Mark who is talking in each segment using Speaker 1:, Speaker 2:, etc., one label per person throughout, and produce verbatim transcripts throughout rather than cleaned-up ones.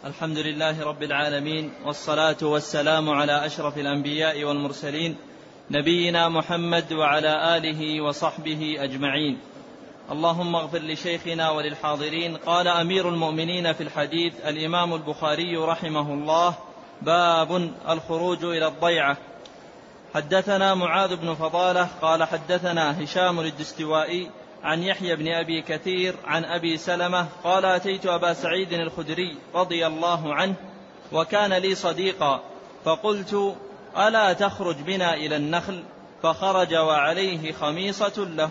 Speaker 1: الحمد لله رب العالمين، والصلاة والسلام على أشرف الأنبياء والمرسلين، نبينا محمد وعلى آله وصحبه أجمعين. اللهم اغفر لشيخنا وللحاضرين. قال أمير المؤمنين في الحديث الإمام البخاري رحمه الله: باب الخروج إلى الضيعة. حدثنا معاذ بن فضالة قال حدثنا هشام الدستوائي عن يحيى بن أبي كثير عن أبي سلمة قال: أتيت أبا سعيد الخدري رضي الله عنه وكان لي صديقا، فقلت: ألا تخرج بنا إلى النخل؟ فخرج وعليه خميصة له.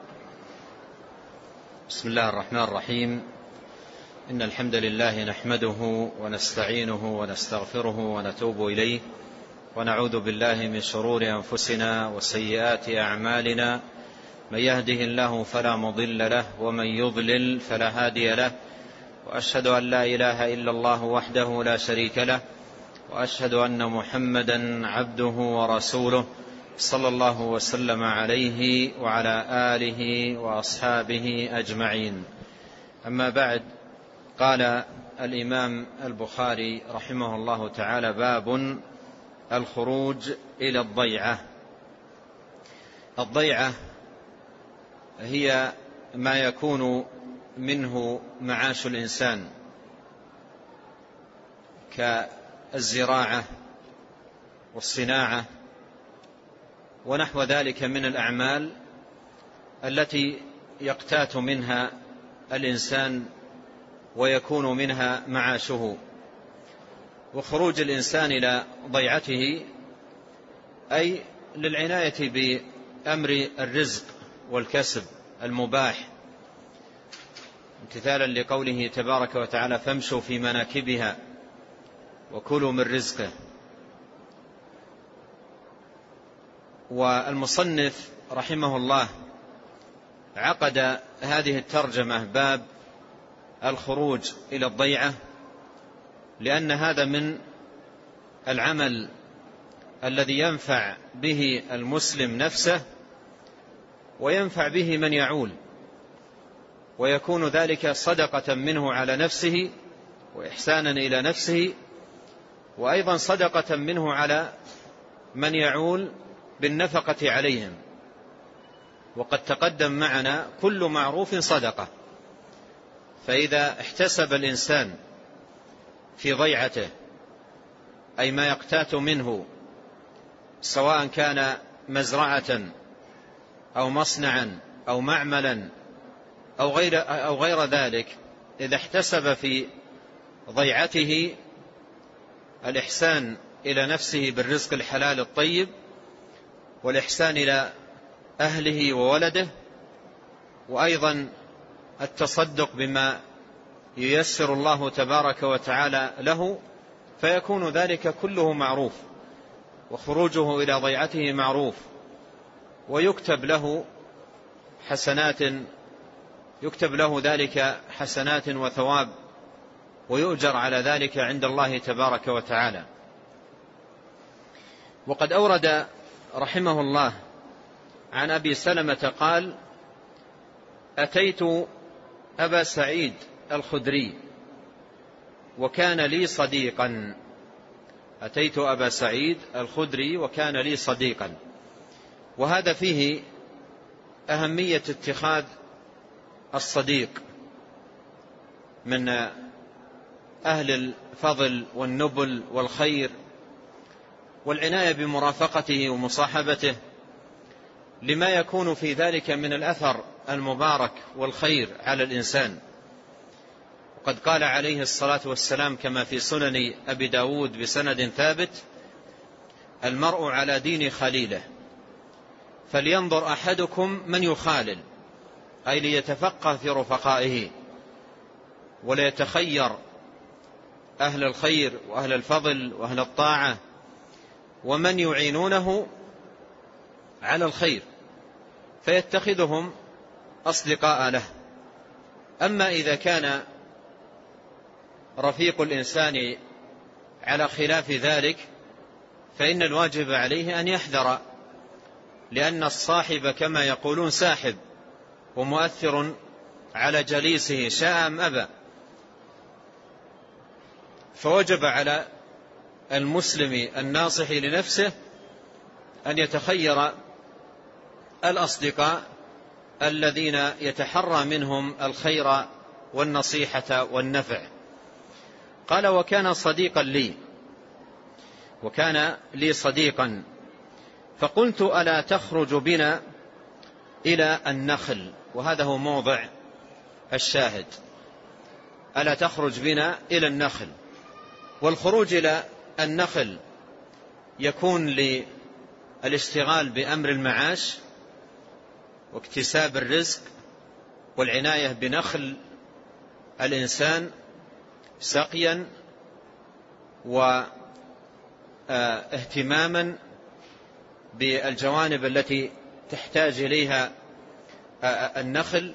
Speaker 2: بسم الله الرحمن الرحيم. إن الحمد لله نحمده ونستعينه ونستغفره ونتوب إليه، ونعوذ بالله من شرور أنفسنا وسيئات أعمالنا. من يهده الله فلا مضل له، ومن يضلل فلا هادي له، وأشهد أن لا إله إلا الله وحده لا شريك له، وأشهد أن محمدا عبده ورسوله صلى الله وسلم عليه وعلى آله وأصحابه أجمعين. أما بعد، قال الإمام البخاري رحمه الله تعالى: باب الخروج إلى الضيعة. الضيعة هي ما يكون منه معاش الإنسان كالزراعة والصناعة ونحو ذلك من الأعمال التي يقتات منها الإنسان ويكون منها معاشه. وخروج الإنسان إلى ضيعته أي للعناية بأمر الرزق والكسب المباح، امتثالا لقوله تبارك وتعالى: فامشوا في مناكبها وكلوا من رزقه. والمصنف رحمه الله عقد هذه الترجمة باب الخروج إلى الضيعة لأن هذا من العمل الذي ينفع به المسلم نفسه وينفع به من يعول، ويكون ذلك صدقة منه على نفسه وإحسانا إلى نفسه، وأيضا صدقة منه على من يعول بالنفقة عليهم. وقد تقدم معنا كل معروف صدقة، فإذا احتسب الإنسان في ضيعته أي ما يقتات منه، سواء كان مزرعة أو مصنعا أو معملا أو غير, أو غير ذلك، إذا احتسب في ضيعته الإحسان إلى نفسه بالرزق الحلال الطيب، والإحسان إلى أهله وولده، وأيضا التصدق بما ييسر الله تبارك وتعالى له، فيكون ذلك كله معروف، وخروجه إلى ضيعته معروف، ويكتب له حسنات، يكتب له ذلك حسنات وثواب، ويؤجر على ذلك عند الله تبارك وتعالى. وقد أورد رحمه الله عن أبي سلمة قال: أتيت أبا سعيد الخدري وكان لي صديقا. أتيت أبا سعيد الخدري وكان لي صديقا. وهذا فيه أهمية اتخاذ الصديق من أهل الفضل والنبل والخير، والعناية بمرافقته ومصاحبته، لما يكون في ذلك من الأثر المبارك والخير على الإنسان. وقد قال عليه الصلاة والسلام كما في سنن أبي داود بسند ثابت: المرء على دين خليله، فلينظر أحدكم من يخالل، أي ليتفقه في رفقائه وليتخير أهل الخير وأهل الفضل وأهل الطاعة ومن يعينونه على الخير، فيتخذهم أصدقاء له. أما إذا كان رفيق الإنسان على خلاف ذلك، فإن الواجب عليه أن يحذر، لأن الصاحب كما يقولون ساحب ومؤثر على جليسه شاء أم أبى. فوجب على المسلم الناصح لنفسه أن يتخير الأصدقاء الذين يتحرى منهم الخير والنصيحة والنفع. قال: وكان صديقا لي وكان لي صديقا فقلت: ألا تخرج بنا إلى النخل؟ وهذا هو موضع الشاهد، ألا تخرج بنا إلى النخل. والخروج إلى النخل يكون للاشتغال بأمر المعاش واكتساب الرزق والعناية بنخل الإنسان سقيا واهتماما بالجوانب التي تحتاج إليها النخل،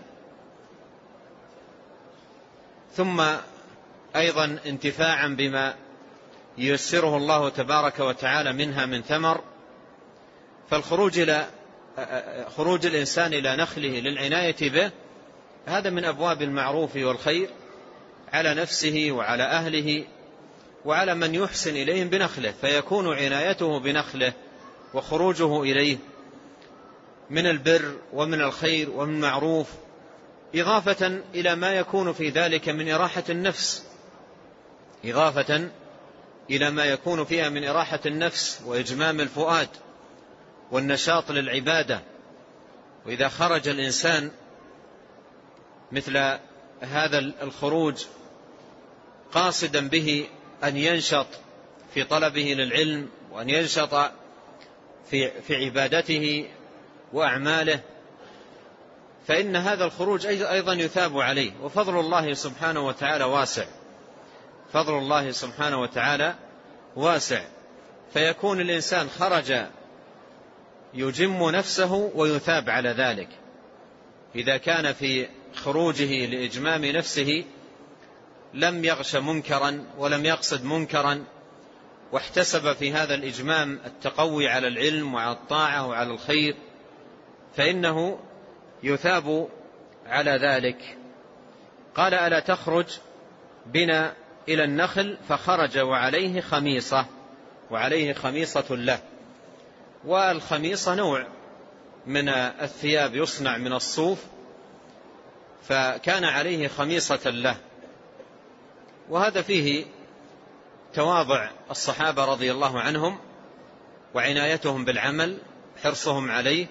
Speaker 2: ثم أيضا انتفاعا بما ييسره الله تبارك وتعالى منها من ثمر. فالخروج إلى خروج الإنسان إلى نخله للعناية به هذا من أبواب المعروف والخير على نفسه وعلى أهله وعلى من يحسن إليهم بنخله، فيكون عنايته بنخله وخروجه إليه من البر ومن الخير ومن معروف، إضافة إلى ما يكون في ذلك من إراحة النفس إضافة إلى ما يكون فيها من إراحة النفس وإجمام الفؤاد والنشاط للعبادة. وإذا خرج الإنسان مثل هذا الخروج قاصدا به أن ينشط في طلبه للعلم وأن ينشط في في عبادته وأعماله، فإن هذا الخروج أيضا يثاب عليه. وفضل الله سبحانه وتعالى واسع فضل الله سبحانه وتعالى واسع فيكون الإنسان خرج يجم نفسه ويثاب على ذلك. إذا كان في خروجه لإجمام نفسه لم يغش منكرا ولم يقصد منكرا واحتسب في هذا الإجمام التقوي على العلم وعلى الطاعة وعلى الخير، فإنه يثاب على ذلك. قال: ألا تخرج بنا إلى النخل؟ فخرج وعليه خميصة وعليه خميصة له. والخميصة نوع من الثياب يصنع من الصوف، فكان عليه خميصة له. وهذا فيه تواضع الصحابة رضي الله عنهم وعنايتهم بالعمل، حرصهم عليه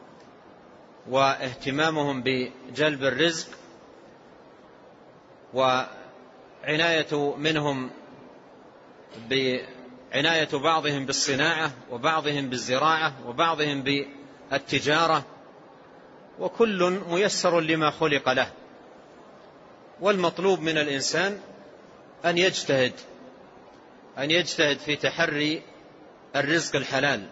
Speaker 2: واهتمامهم بجلب الرزق، وعناية منهم بعناية بعضهم بالصناعة وبعضهم بالزراعة وبعضهم بالتجارة، وكل ميسر لما خلق له. والمطلوب من الإنسان أن يجتهد أن يجتهد في تحري الرزق الحلال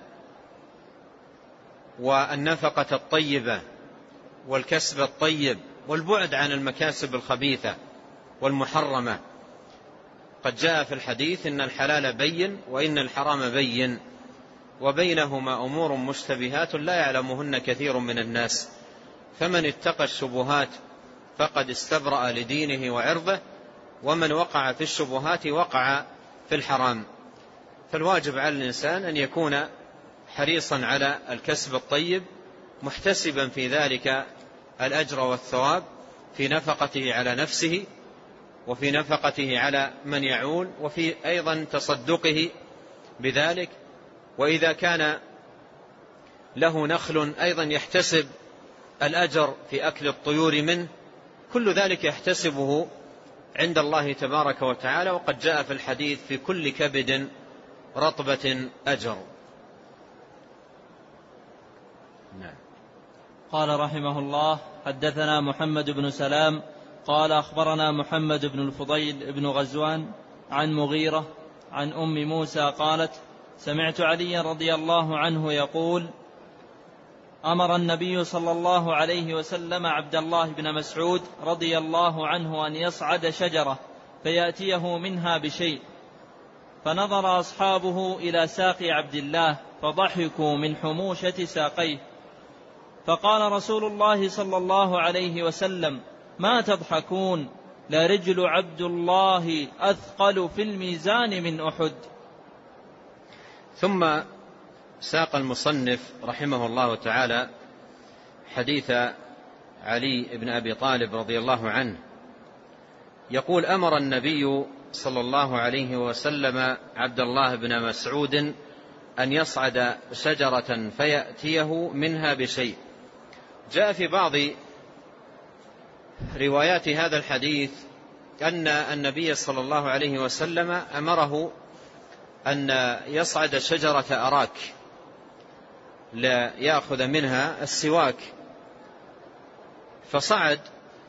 Speaker 2: والنفقة الطيبة والكسب الطيب والبعد عن المكاسب الخبيثة والمحرمة. قد جاء في الحديث: إن الحلال بين وإن الحرام بين وبينهما أمور مشتبهات لا يعلمهن كثير من الناس، فمن اتقى الشبهات فقد استبرأ لدينه وعرضه، ومن وقع في الشبهات وقع في الحرام. فالواجب على الإنسان أن يكون حريصا على الكسب الطيب، محتسبا في ذلك الأجر والثواب في نفقته على نفسه وفي نفقته على من يعول، وفي أيضا تصدقه بذلك. وإذا كان له نخل أيضا يحتسب الأجر في أكل الطيور منه، كل ذلك يحتسبه عند الله تبارك وتعالى. وقد جاء في الحديث: في كل كبد رطبة أجر.
Speaker 1: نعم. قال رحمه الله: حدثنا محمد بن سلام قال أخبرنا محمد بن الفضيل بن غزوان عن مغيرة عن أم موسى قالت: سمعت علي رضي الله عنه يقول: أمر النبي صلى الله عليه وسلم عبد الله بن مسعود رضي الله عنه أن يصعد شجرة فيأتيه منها بشيء، فنظر أصحابه إلى ساق عبد الله فضحكوا من حموشة ساقيه، فقال رسول الله صلى الله عليه وسلم: ما تضحكون؟ لرجل عبد الله أثقل في الميزان من أحد.
Speaker 2: ثم ساق المصنف رحمه الله تعالى حديث علي بن أبي طالب رضي الله عنه يقول: أمر النبي صلى الله عليه وسلم عبد الله بن مسعود أن يصعد شجرة فيأتيه منها بشيء. جاء في بعض روايات هذا الحديث أن النبي صلى الله عليه وسلم أمره أن يصعد شجرة أراك ليأخذ منها السواك، فصعد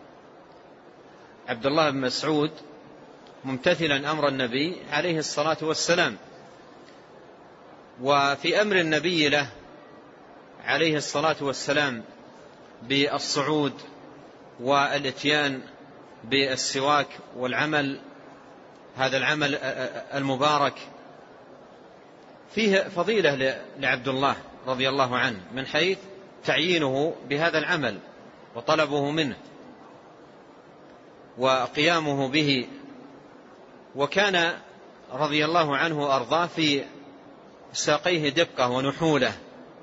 Speaker 2: عبد الله بن مسعود ممتثلا أمر النبي عليه الصلاة والسلام. وفي أمر النبي له عليه الصلاة والسلام بالصعود والاتيان بالسواك والعمل هذا العمل المبارك فيه فضيلة لعبد الله رضي الله عنه من حيث تعيينه بهذا العمل وطلبه منه وقيامه به. وكان رضي الله عنه وأرضاه في ساقيه دقة ونحولة.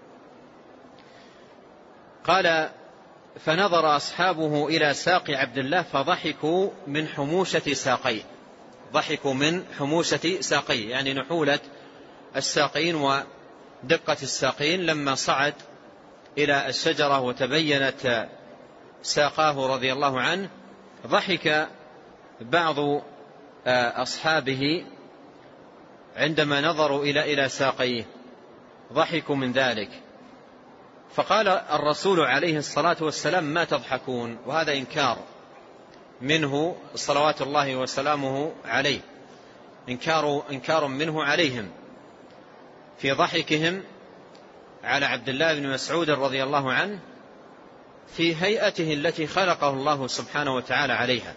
Speaker 2: قال: فنظر أصحابه إلى ساق عبد الله فضحكوا من حموشة ساقيه، ضحكوا من حموشة ساقيه يعني نحولة الساقين ودقة الساقين لما صعد إلى الشجرة وتبينت ساقاه رضي الله عنه. ضحك بعض أصحابه عندما نظروا إلى إلى ساقيه، ضحكوا من ذلك. فقال الرسول عليه الصلاة والسلام: ما تضحكون؟ وهذا إنكار منه صلوات الله وسلامه عليه، إنكار, إنكار منه عليهم في ضحكهم على عبد الله بن مسعود رضي الله عنه في هيئته التي خلقه الله سبحانه وتعالى عليها.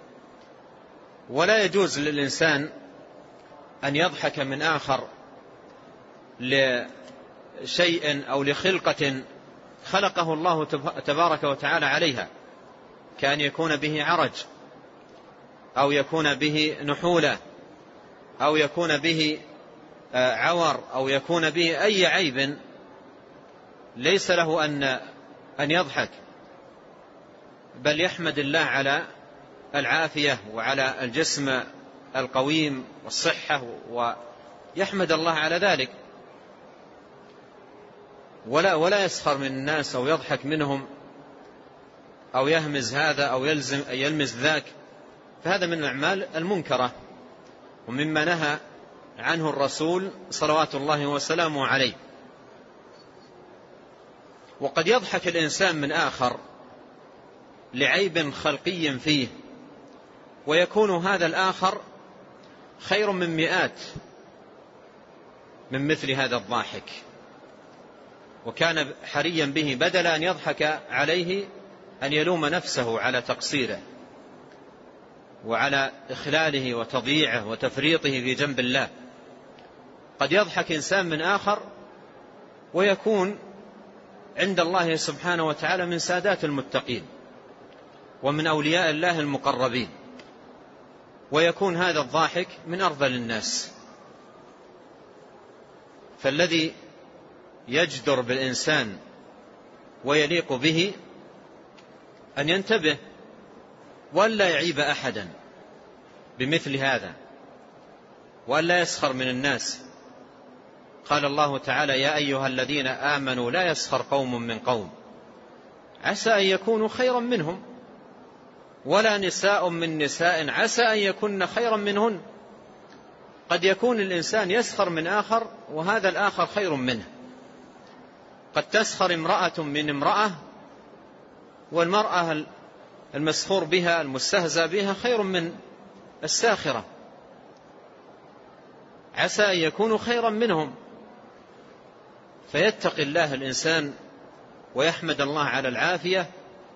Speaker 2: ولا يجوز للإنسان أن يضحك من آخر لشيء أو لخلقة خلقه الله تبارك وتعالى عليها، كأن يكون به عرج أو يكون به نحولة أو يكون به عور أو يكون به أي عيب ليس له أن أن يضحك، بل يحمد الله على العافية وعلى الجسم القويم والصحة ويحمد الله على ذلك، ولا ولا يسخر من الناس أو يضحك منهم أو يهمز هذا أو يلزم يلمز ذاك، فهذا من الأعمال المنكرة ومما نهى عنه الرسول صلوات الله وسلامه عليه. وقد يضحك الإنسان من آخر لعيب خلقي فيه، ويكون هذا الآخر خير من مئات من مثل هذا الضاحك، وكان حريا به بدل أن يضحك عليه أن يلوم نفسه على تقصيره وعلى إخلاله وتضييعه وتفريطه في جنب الله. قد يضحك إنسان من آخر ويكون عند الله سبحانه وتعالى من سادات المتقين ومن أولياء الله المقربين، ويكون هذا الضاحك من أرذل الناس. فالذي يجدر بالإنسان ويليق به أن ينتبه ولا يعيب أحدا بمثل هذا ولا يسخر من الناس. قال الله تعالى: يا أيها الذين آمنوا لا يسخر قوم من قوم عسى أن يكونوا خيرا منهم ولا نساء من نساء عسى أن يكون خيرا منهن. قد يكون الإنسان يسخر من آخر وهذا الآخر خير منه. قد تسخر امرأة من امرأة والمرأة المسخور بها المستهزأ بها خير من الساخرة، عسى أن يكونوا خيرا منهم. فيتقي الله الإنسان ويحمد الله على العافية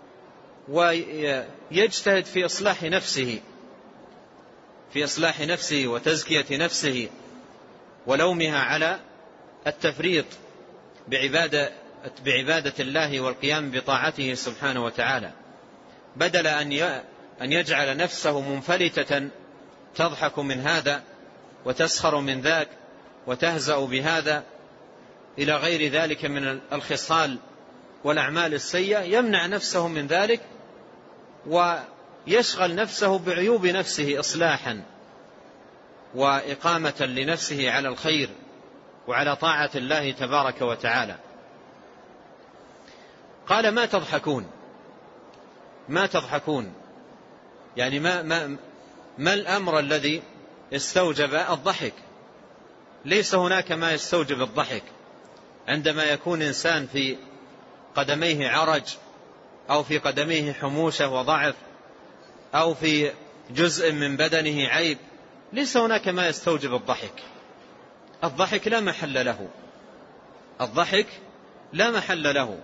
Speaker 2: ويجتهد في إصلاح نفسه في إصلاح نفسه وتزكية نفسه ولومها على التفريط بعبادة, بعبادة الله والقيام بطاعته سبحانه وتعالى، بدل أن أن يجعل نفسه منفلتة تضحك من هذا وتسخر من ذاك وتهزأ بهذا إلى غير ذلك من الخصال والأعمال السيئة، يمنع نفسه من ذلك ويشغل نفسه بعيوب نفسه إصلاحا وإقامة لنفسه على الخير وعلى طاعة الله تبارك وتعالى. قال ما تضحكون، ما تضحكون يعني ما, ما, ما الأمر الذي استوجب الضحك؟ ليس هناك ما يستوجب الضحك. عندما يكون إنسان في قدميه عرج أو في قدميه حموشة وضعف أو في جزء من بدنه عيب، ليس هناك ما يستوجب الضحك. الضحك لا محل له، الضحك لا محل له،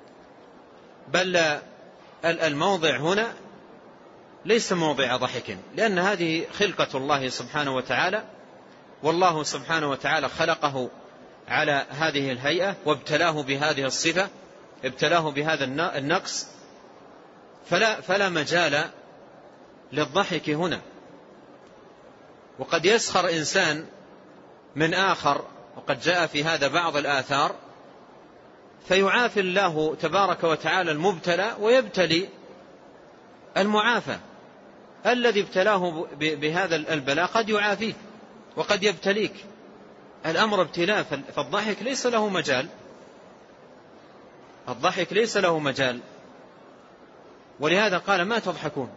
Speaker 2: بل الموضع هنا ليس موضع ضحك، لأن هذه خلقة الله سبحانه وتعالى، والله سبحانه وتعالى خلقه على هذه الهيئة وابتلاه بهذه الصفة، ابتلاه بهذا النقص، فلا, فلا مجال للضحك هنا. وقد يسخر إنسان من آخر، وقد جاء في هذا بعض الآثار، فيعافي الله تبارك وتعالى المبتلى ويبتلي المعافى. الذي ابتلاه بهذا البلاء قد يعافيه وقد يبتليك، الأمر ابتلاء، فالضحك ليس له مجال، الضحك ليس له مجال. ولهذا قال ما تضحكون،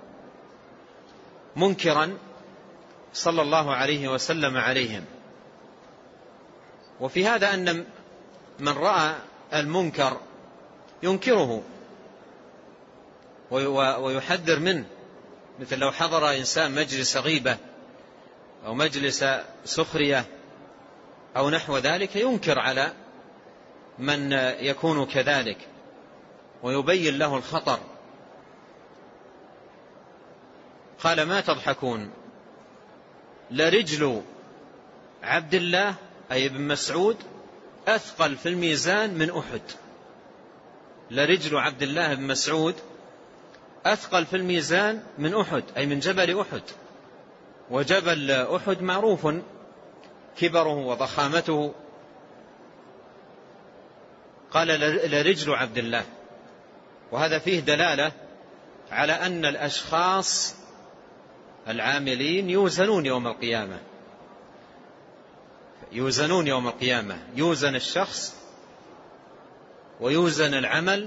Speaker 2: منكرا صلى الله عليه وسلم عليهم. وفي هذا أن من رأى المنكر ينكره ويحذر منه، مثل لو حضر إنسان مجلس غيبة أو مجلس سخرية أو نحو ذلك، ينكر على من يكون كذلك ويبين له الخطر. قال ما تضحكون، لرجل عبد الله أي ابن مسعود أثقل في الميزان من أحد. لرجل عبد الله بن مسعود أثقل في الميزان من أحد، أي من جبل أحد. وجبل أحد معروف كبره وضخامته. قال لرجل عبد الله، وهذا فيه دلالة على أن الأشخاص العاملين يوزنون يوم القيامة، يوزنون يوم القيامة، يوزن الشخص ويوزن العمل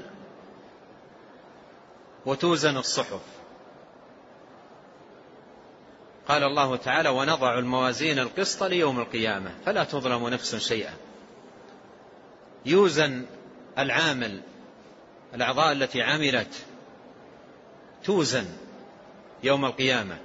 Speaker 2: وتوزن الصحف. قال الله تعالى ونضع الموازين القسط ليوم القيامة فلا تظلم نفس شيئا. يوزن العامل، الأعضاء التي عملت توزن يوم القيامة،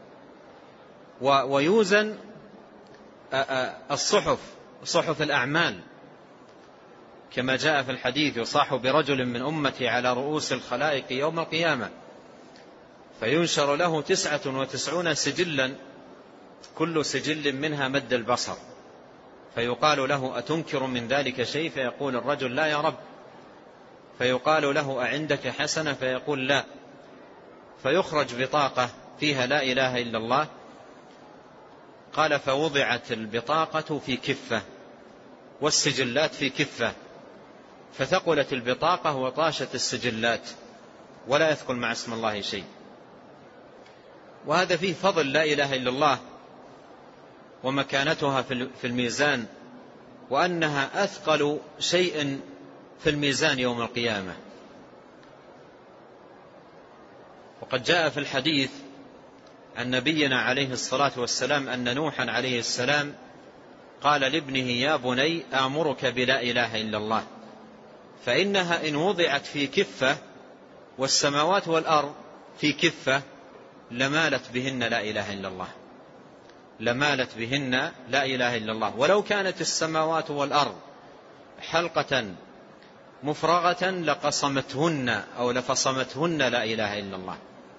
Speaker 2: ويوزن الصحف، صحف الأعمال، كما جاء في الحديث يصاح برجل من أمتي على رؤوس الخلائق يوم القيامة فينشر له تسعة وتسعون سجلا كل سجل منها مد البصر، فيقال له أتنكر من ذلك شيء؟ فيقول الرجل لا يا رب. فيقال له أعندك حسنة؟ فيقول لا. فيخرج بطاقة فيها لا إله إلا الله. قال فوضعت البطاقة في كفة والسجلات في كفة، فثقلت البطاقة وطاشت السجلات ولا يثقل مع اسم الله شيء. وهذا فيه فضل لا إله إلا الله ومكانتها في الميزان، وأنها أثقل شيء في الميزان يوم القيامة. وقد جاء في الحديث عن نبينا عليه الصلاة والسلام أن نوحا عليه السلام قال لابنه يا بني آمرك بلا إله إلا الله، فإنها إن وضعت في كفة والسماوات والأرض في كفة لمالت بهن لا إله إلا الله، لمالت بهن لا إله إلا الله، ولو كانت السماوات والأرض حلقة مفرغة لقصمتهن أو لفصمتهن لا إله إلا الله.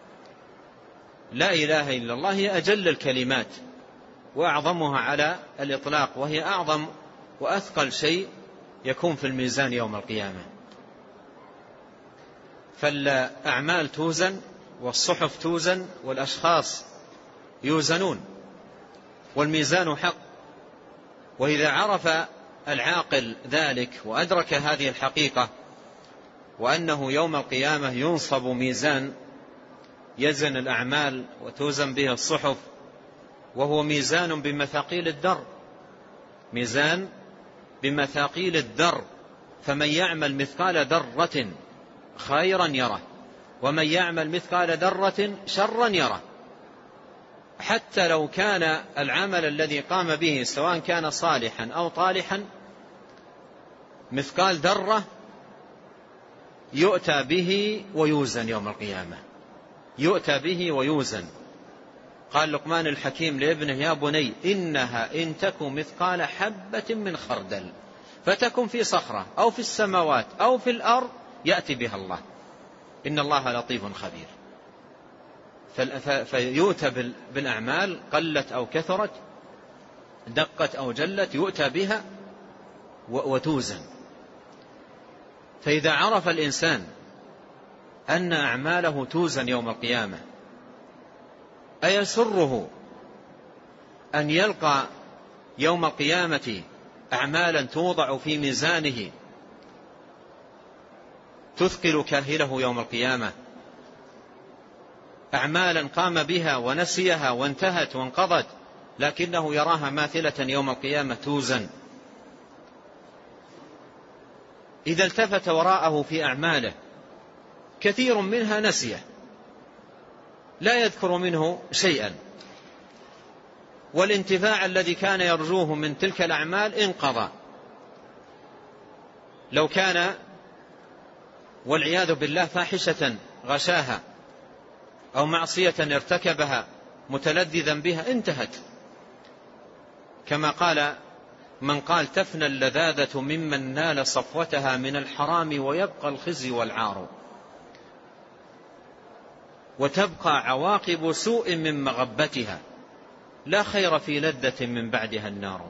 Speaker 2: لا إله إلا الله هي أجل الكلمات وأعظمها على الإطلاق، وهي أعظم وأثقل شيء يكون في الميزان يوم القيامة. فالأعمال توزن والصحف توزن والأشخاص يوزنون، والميزان حق. وإذا عرف العاقل ذلك وأدرك هذه الحقيقة، وأنه يوم القيامة ينصب ميزان يزن الأعمال وتوزن به الصحف، وهو ميزان بمثاقيل الدر، ميزان بمثاقيل الدر، فمن يعمل مثقال ذرة خيرا يره، ومن يعمل مثقال ذرة شرا يره. حتى لو كان العمل الذي قام به سواء كان صالحا أو طالحا مثقال ذرة يؤتى به ويوزن يوم القيامة، يؤتى به ويوزن. قال لقمان الحكيم لابنه: يا بني إنها إن تكن مثقال حبة من خردل فتكن في صخرة أو في السماوات أو في الأرض يأتي بها الله، إن الله لطيف خبير. فيؤتى بالأعمال قلت أو كثرت، دقت أو جلت، يؤتى بها وتوزن. فإذا عرف الإنسان أن أعماله توزن يوم القيامة، أيسره أن يلقى يوم القيامة أعمالا توضع في ميزانه تثقل كاهله يوم القيامة، أعمالا قام بها ونسيها وانتهت وانقضت، لكنه يراها ماثلة يوم القيامة توزن؟ إذا التفت وراءه في أعماله كثير منها نسيه، لا يذكر منه شيئا، والانتفاع الذي كان يرجوه من تلك الأعمال انقضى. لو كان والعياذ بالله فاحشة غشاها أو معصية ارتكبها متلذذا بها انتهت، كما قال من قال: تفنى اللذاذة ممن نال صفوتها من الحرام ويبقى الخزي والعار، وتبقى عواقب سوء من مغبتها، لا خير في لذة من بعدها النار.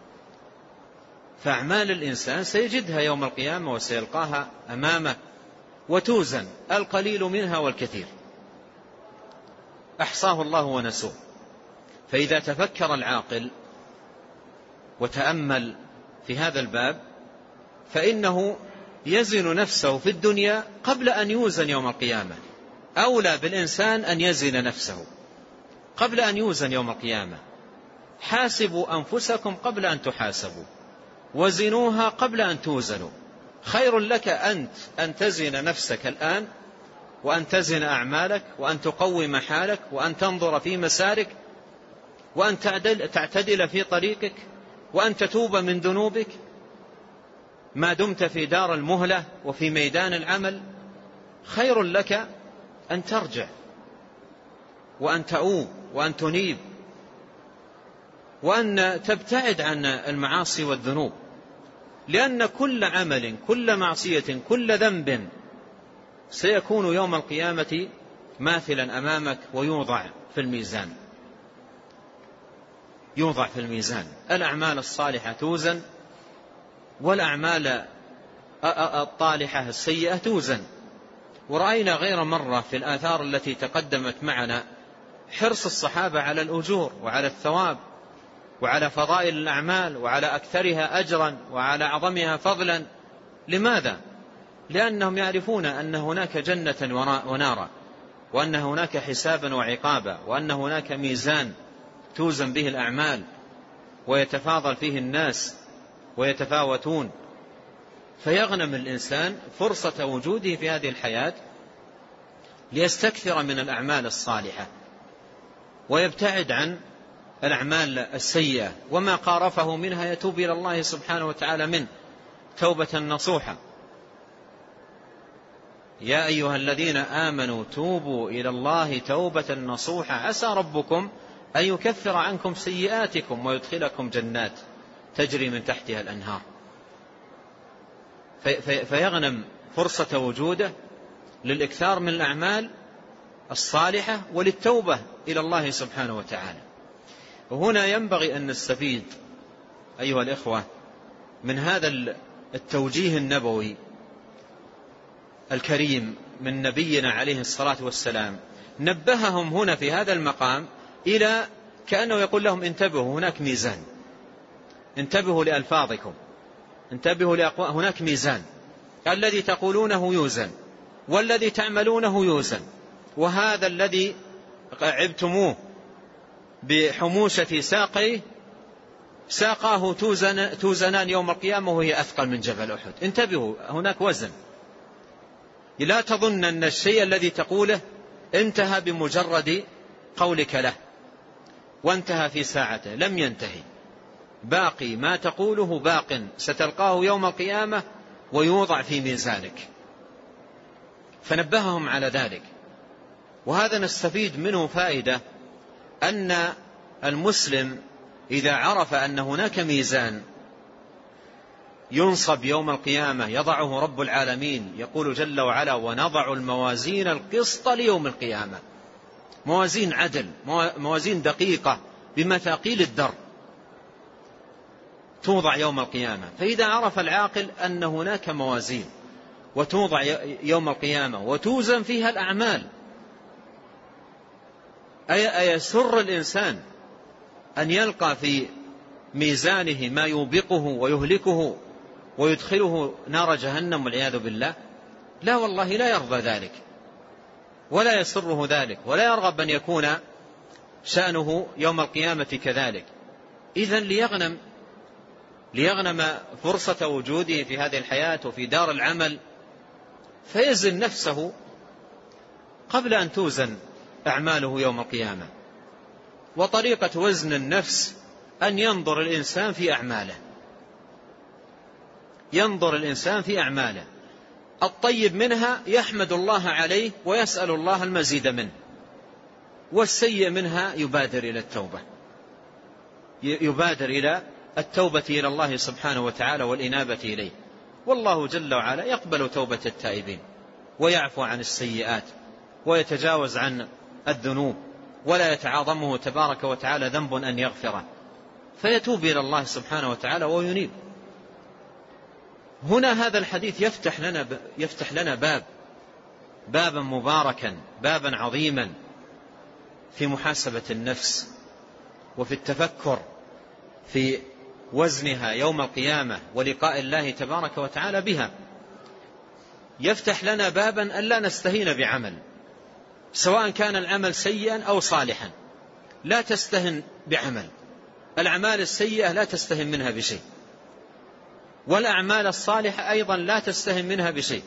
Speaker 2: فأعمال الإنسان سيجدها يوم القيامة وسيلقاها أمامه وتوزن، القليل منها والكثير، أحصاه الله ونسوه. فإذا تفكر العاقل وتأمل في هذا الباب فإنه يزن نفسه في الدنيا قبل أن يوزن يوم القيامة. أولى بالإنسان أن يزن نفسه قبل أن يوزن يوم القيامة. حاسبوا أنفسكم قبل أن تحاسبوا، وزنوها قبل أن توزنوا. خير لك أنت أن تزن نفسك الآن، وأن تزن أعمالك، وأن تقوم حالك، وأن تنظر في مسارك، وأن تعدل تعتدل في طريقك، وأن تتوب من ذنوبك ما دمت في دار المهلة وفي ميدان العمل. خير لك أن ترجع وأن تؤوب وأن تنيب وأن تبتعد عن المعاصي والذنوب، لأن كل عمل، كل معصية، كل ذنب سيكون يوم القيامة ماثلا أمامك ويوضع في الميزان. يوضع في الميزان الأعمال الصالحة توزن، والأعمال الطالحة السيئة توزن. ورأينا غير مرة في الآثار التي تقدمت معنا حرص الصحابة على الأجور وعلى الثواب وعلى فضائل الأعمال وعلى أكثرها أجرا وعلى أعظمها فضلا. لماذا؟ لأنهم يعرفون أن هناك جنة ونارا، وأن هناك حسابا وعقابا، وأن هناك ميزان توزن به الأعمال ويتفاضل فيه الناس ويتفاوتون. فيغنم الإنسان فرصة وجوده في هذه الحياة ليستكثر من الأعمال الصالحة ويبتعد عن الأعمال السيئة، وما قارفه منها يتوب إلى الله سبحانه وتعالى منه توبة نصوحة. يا أيها الذين آمنوا توبوا إلى الله توبة نصوحة عسى ربكم أن يكفر عنكم سيئاتكم ويدخلكم جنات تجري من تحتها الأنهار. فيغنم فرصة وجوده للإكثار من الأعمال الصالحة وللتوبة إلى الله سبحانه وتعالى. وهنا ينبغي أن نستفيد أيها الإخوة من هذا التوجيه النبوي الكريم من نبينا عليه الصلاة والسلام نبههم هنا في هذا المقام إلى كأنه يقول لهم انتبهوا هناك ميزان، انتبهوا لألفاظكم، انتبهوا لأقوال، هناك ميزان، الذي تقولونه يوزن والذي تعملونه يوزن، وهذا الذي عبتموه بحموشة ساقيه ساقاه توزن توزنان يوم القيامة وهي أثقل من جبل أحد. انتبهوا هناك وزن، لا تظن أن الشيء الذي تقوله انتهى بمجرد قولك له وانتهى في ساعته، لم ينتهي، باقي ما تقوله باق، ستلقاه يوم القيامة ويوضع في ميزانك. فنبههم على ذلك. وهذا نستفيد منه فائدة، أن المسلم إذا عرف أن هناك ميزان ينصب يوم القيامة يضعه رب العالمين، يقول جل وعلا ونضع الموازين القسط ليوم القيامة، موازين عدل، موازين دقيقة بمثاقيل الدر توضع يوم القيامة. فإذا عرف العاقل أن هناك موازين وتوضع يوم القيامة وتوزن فيها الأعمال، أيسر الإنسان أن يلقى في ميزانه ما يوبقه ويهلكه ويدخله نار جهنم والعياذ بالله؟ لا والله، لا يرضى ذلك ولا يسره ذلك ولا يرغب أن يكون شأنه يوم القيامة كذلك. إذن ليغنم ليغنم فرصة وجوده في هذه الحياة وفي دار العمل، فيزن نفسه قبل أن توزن أعماله يوم القيامة. وطريقة وزن النفس أن ينظر الإنسان في أعماله، ينظر الإنسان في أعماله، الطيب منها يحمد الله عليه ويسأل الله المزيد منه، والسيء منها يبادر إلى التوبة، يبادر إلى التوبة إلى الله سبحانه وتعالى والإنابة إليه. والله جل وعلا يقبل توبة التائبين ويعفو عن السيئات ويتجاوز عن الذنوب، ولا يتعاظمه تبارك وتعالى ذنب أن يغفره، فيتوب إلى الله سبحانه وتعالى وينيب. هنا هذا الحديث يفتح لنا يفتح لنا باب بابا مباركا، بابا عظيما في محاسبة النفس وفي التفكر في وزنها يوم القيامة ولقاء الله تبارك وتعالى بها. يفتح لنا بابا أن لا نستهين بعمل، سواء كان العمل سيئا أو صالحا، لا تستهن بعمل. الأعمال السيئة لا تستهن منها بشيء، والأعمال الصالحة أيضا لا تستهن منها بشيء.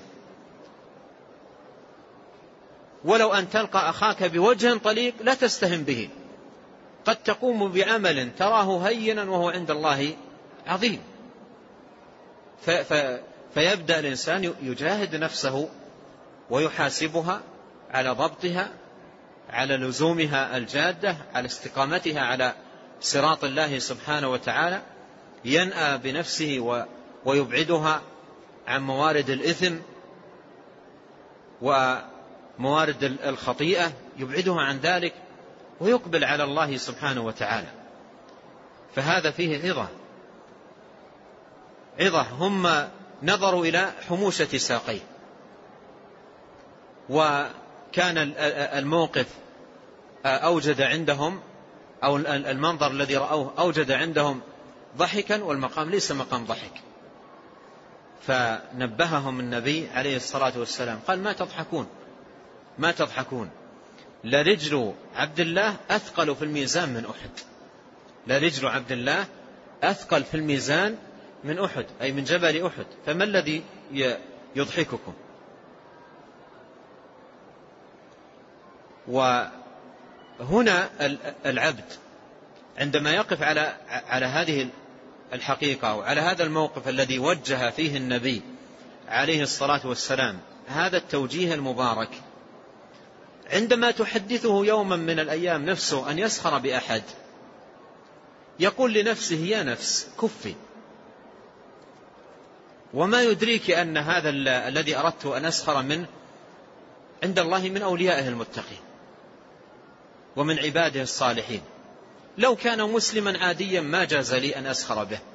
Speaker 2: ولو أن تلقى أخاك بوجه طليق لا تستهن به، قد تقوم بعمل تراه هينا وهو عند الله عظيم. فيبدأ الإنسان يجاهد نفسه ويحاسبها على ضبطها، على لزومها الجادة، على استقامتها على صراط الله سبحانه وتعالى، ينأى بنفسه ويبعدها عن موارد الإثم وموارد الخطيئة، يبعدها عن ذلك ويقبل على الله سبحانه وتعالى. فهذا فيه عظة عظة هم نظروا إلى حموشة ساقيه، وكان الموقف أوجد عندهم، أو المنظر الذي رأوه أوجد عندهم ضحكا، والمقام ليس مقام ضحك. فنبههم النبي عليه الصلاة والسلام قال ما تضحكون ما تضحكون لرجل عبد الله أثقل في الميزان من أحد، لرجل عبد الله أثقل في الميزان من أحد، أي من جبل أحد، فما الذي يضحككم؟ وهنا العبد عندما يقف على على هذه الحقيقة وعلى هذا الموقف الذي وجه فيه النبي عليه الصلاة والسلام هذا التوجيه المبارك، عندما تحدثه يوما من الأيام نفسه أن يسخر بأحد، يقول لنفسه يا نفس كفي، وما يدريك أن هذا الذي أردت أن أسخر منه عند الله من أوليائه المتقين ومن عباده الصالحين، لو كان مسلما عاديا ما جاز لي أن أسخر به،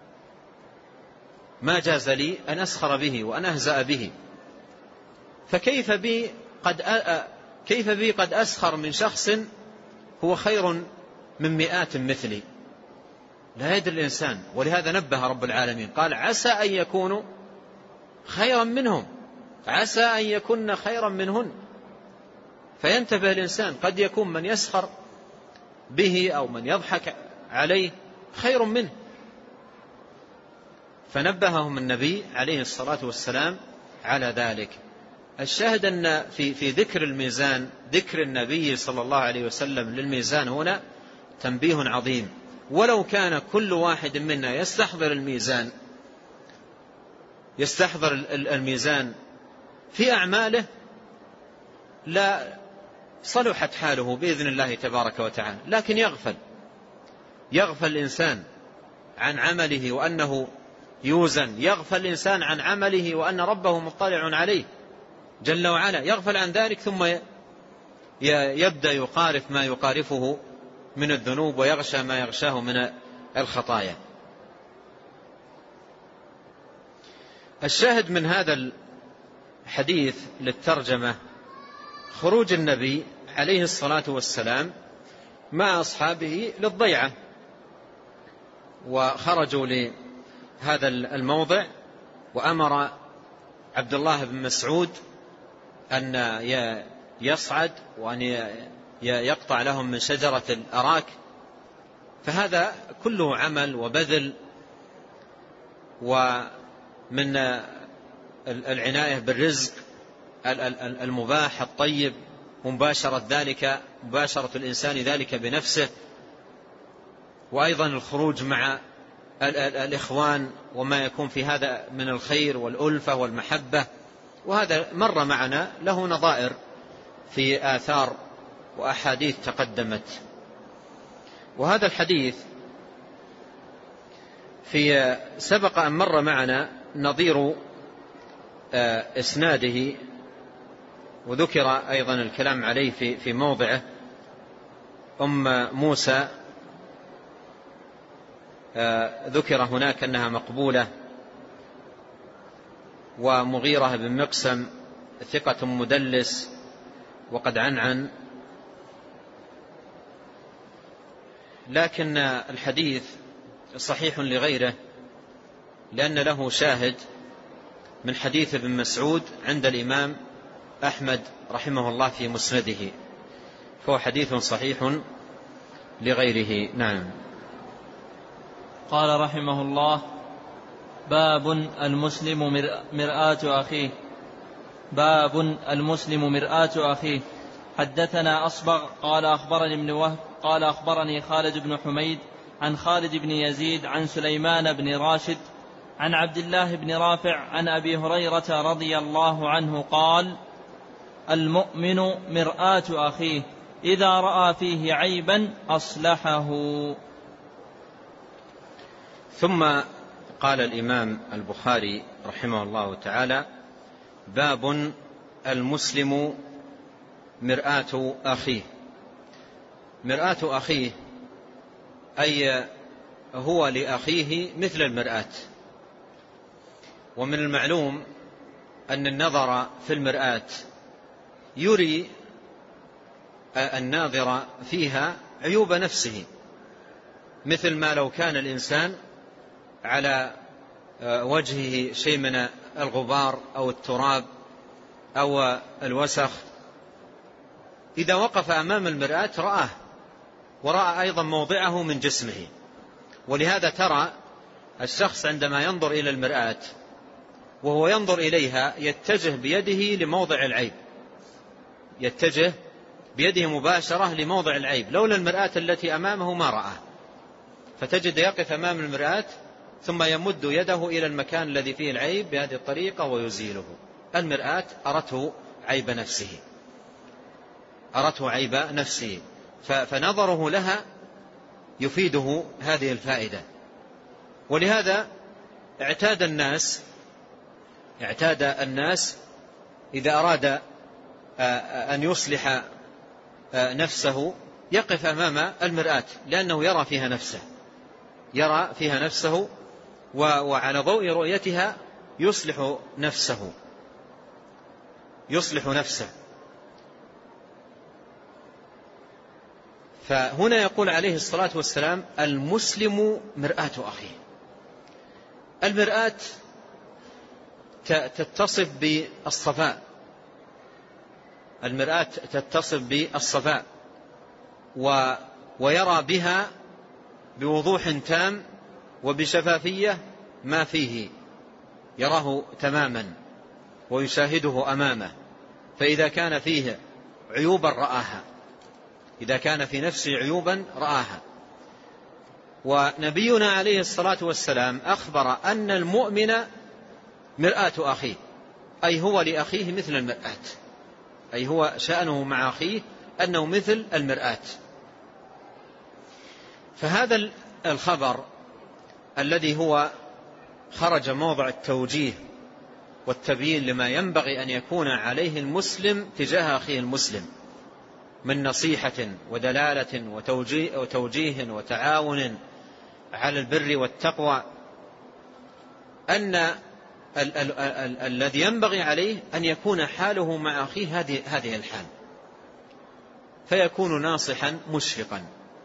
Speaker 2: ما جاز لي أن أسخر به وأن أهزأ به، فكيف بي قد كيف بي قد أسخر من شخص هو خير من مئات مثلي؟ لا يدري الإنسان. ولهذا نبه رب العالمين قال عسى أن يكونوا خيرا منهم، عسى أن يكون خيرا منهن. فينتبه الإنسان، قد يكون من يسخر به أو من يضحك عليه خير منه. فنبههم النبي عليه الصلاة والسلام على ذلك. الشاهد أن في في ذكر الميزان، ذكر النبي صلى الله عليه وسلم للميزان هنا تنبيه عظيم. ولو كان كل واحد منا يستحضر الميزان يستحضر الميزان في أعماله لا صلحت حاله بإذن الله تبارك وتعالى. لكن يغفل يغفل الإنسان عن عمله وأنه يوزن، يغفل الإنسان عن عمله وأن ربه مطلع عليه جل وعلا، يغفل عن ذلك ثم يبدأ يقارف ما يقارفه من الذنوب ويغشى ما يغشاه من الخطايا. الشاهد من هذا الحديث للترجمة خروج النبي عليه الصلاة والسلام مع أصحابه للضيعة، وخرجوا لهذا الموضع، وأمر عبد الله بن مسعود أن يصعد وأن يقطع لهم من شجرة الأراك. فهذا كله عمل وبذل ومن العناية بالرزق المباح الطيب، ومباشرة ذلك مباشرة الإنسان ذلك بنفسه، وأيضا الخروج مع الإخوان وما يكون في هذا من الخير والألفة والمحبة. وهذا مر معنا له نظائر في آثار وأحاديث تقدمت. وهذا الحديث في سبق أن مر معنا نظير إسناده، وذكر أيضا الكلام عليه في في موضعه. أم موسى ذكر هناك أنها مقبولة، ومغيرة بن مقسم ثقة مدلس وقد عنعن. لكن الحديث صحيح لغيره، لأن له شاهد من حديث ابن مسعود عند الإمام أحمد رحمه الله في مسنده، فهو حديث صحيح لغيره. نعم.
Speaker 1: قال رحمه الله: باب المسلم مرآة أخيه. باب المسلم مرآة أخيه. حدثنا أصبغ قال أخبرني ابن وهب قال أخبرني خالد بن حميد عن خالد بن يزيد عن سليمان بن راشد عن عبد الله بن رافع عن أبي هريرة رضي الله عنه قال: المؤمن مرآة أخيه، إذا رأى فيه عيبا أصلحه.
Speaker 2: ثم قال الإمام البخاري رحمه الله تعالى: باب المسلم مرآة أخيه. مرآة أخيه أي هو لأخيه مثل المرآة. ومن المعلوم أن النظر في المرآة يري الناظر فيها عيوب نفسه، مثل ما لو كان الإنسان على وجهه شيء من الغبار أو التراب أو الوسخ، إذا وقف أمام المرآة رآه، ورأى أيضا موضعه من جسمه. ولهذا ترى الشخص عندما ينظر إلى المرآة وهو ينظر إليها يتجه بيده لموضع العيب، يتجه بيده مباشرة لموضع العيب، لولا المرآة التي أمامه ما رآه. فتجد يقف أمام المرآة ثم يمد يده إلى المكان الذي فيه العيب بهذه الطريقة ويزيله. المرآة أرته عيب نفسه، أرته عيب نفسه، فنظره لها يفيده هذه الفائدة. ولهذا اعتاد الناس اعتاد الناس إذا أراد أن يصلح نفسه يقف أمام المرآة، لأنه يرى فيها نفسه يرى فيها نفسه وعلى ضوء رؤيتها يصلح نفسه يصلح نفسه فهنا يقول عليه الصلاة والسلام المسلم مرآة أخيه. المرآة تتصف بالصفاء، المرآة تتصف بالصفاء ويرى بها بوضوح تام وبشفافية ما فيه، يراه تماما ويشاهده أمامه. فإذا كان فيه عيوبا رآها، إذا كان في نفسه عيوبا رآها. ونبينا عليه الصلاة والسلام أخبر أن المؤمن مرآة أخيه، أي هو لأخيه مثل المرآة، أي هو شأنه مع أخيه أنه مثل المرآة. فهذا الخبر الذي هو خرج موضع التوجيه والتبيين لما ينبغي أن يكون عليه المسلم تجاه أخيه المسلم من نصيحة ودلالة وتوجيه, وتوجيه وتعاون على البر والتقوى، أن ال ال ال ال الذي ينبغي عليه أن يكون حاله مع أخيه هذه هذه الحال، فيكون ناصحا مشفقا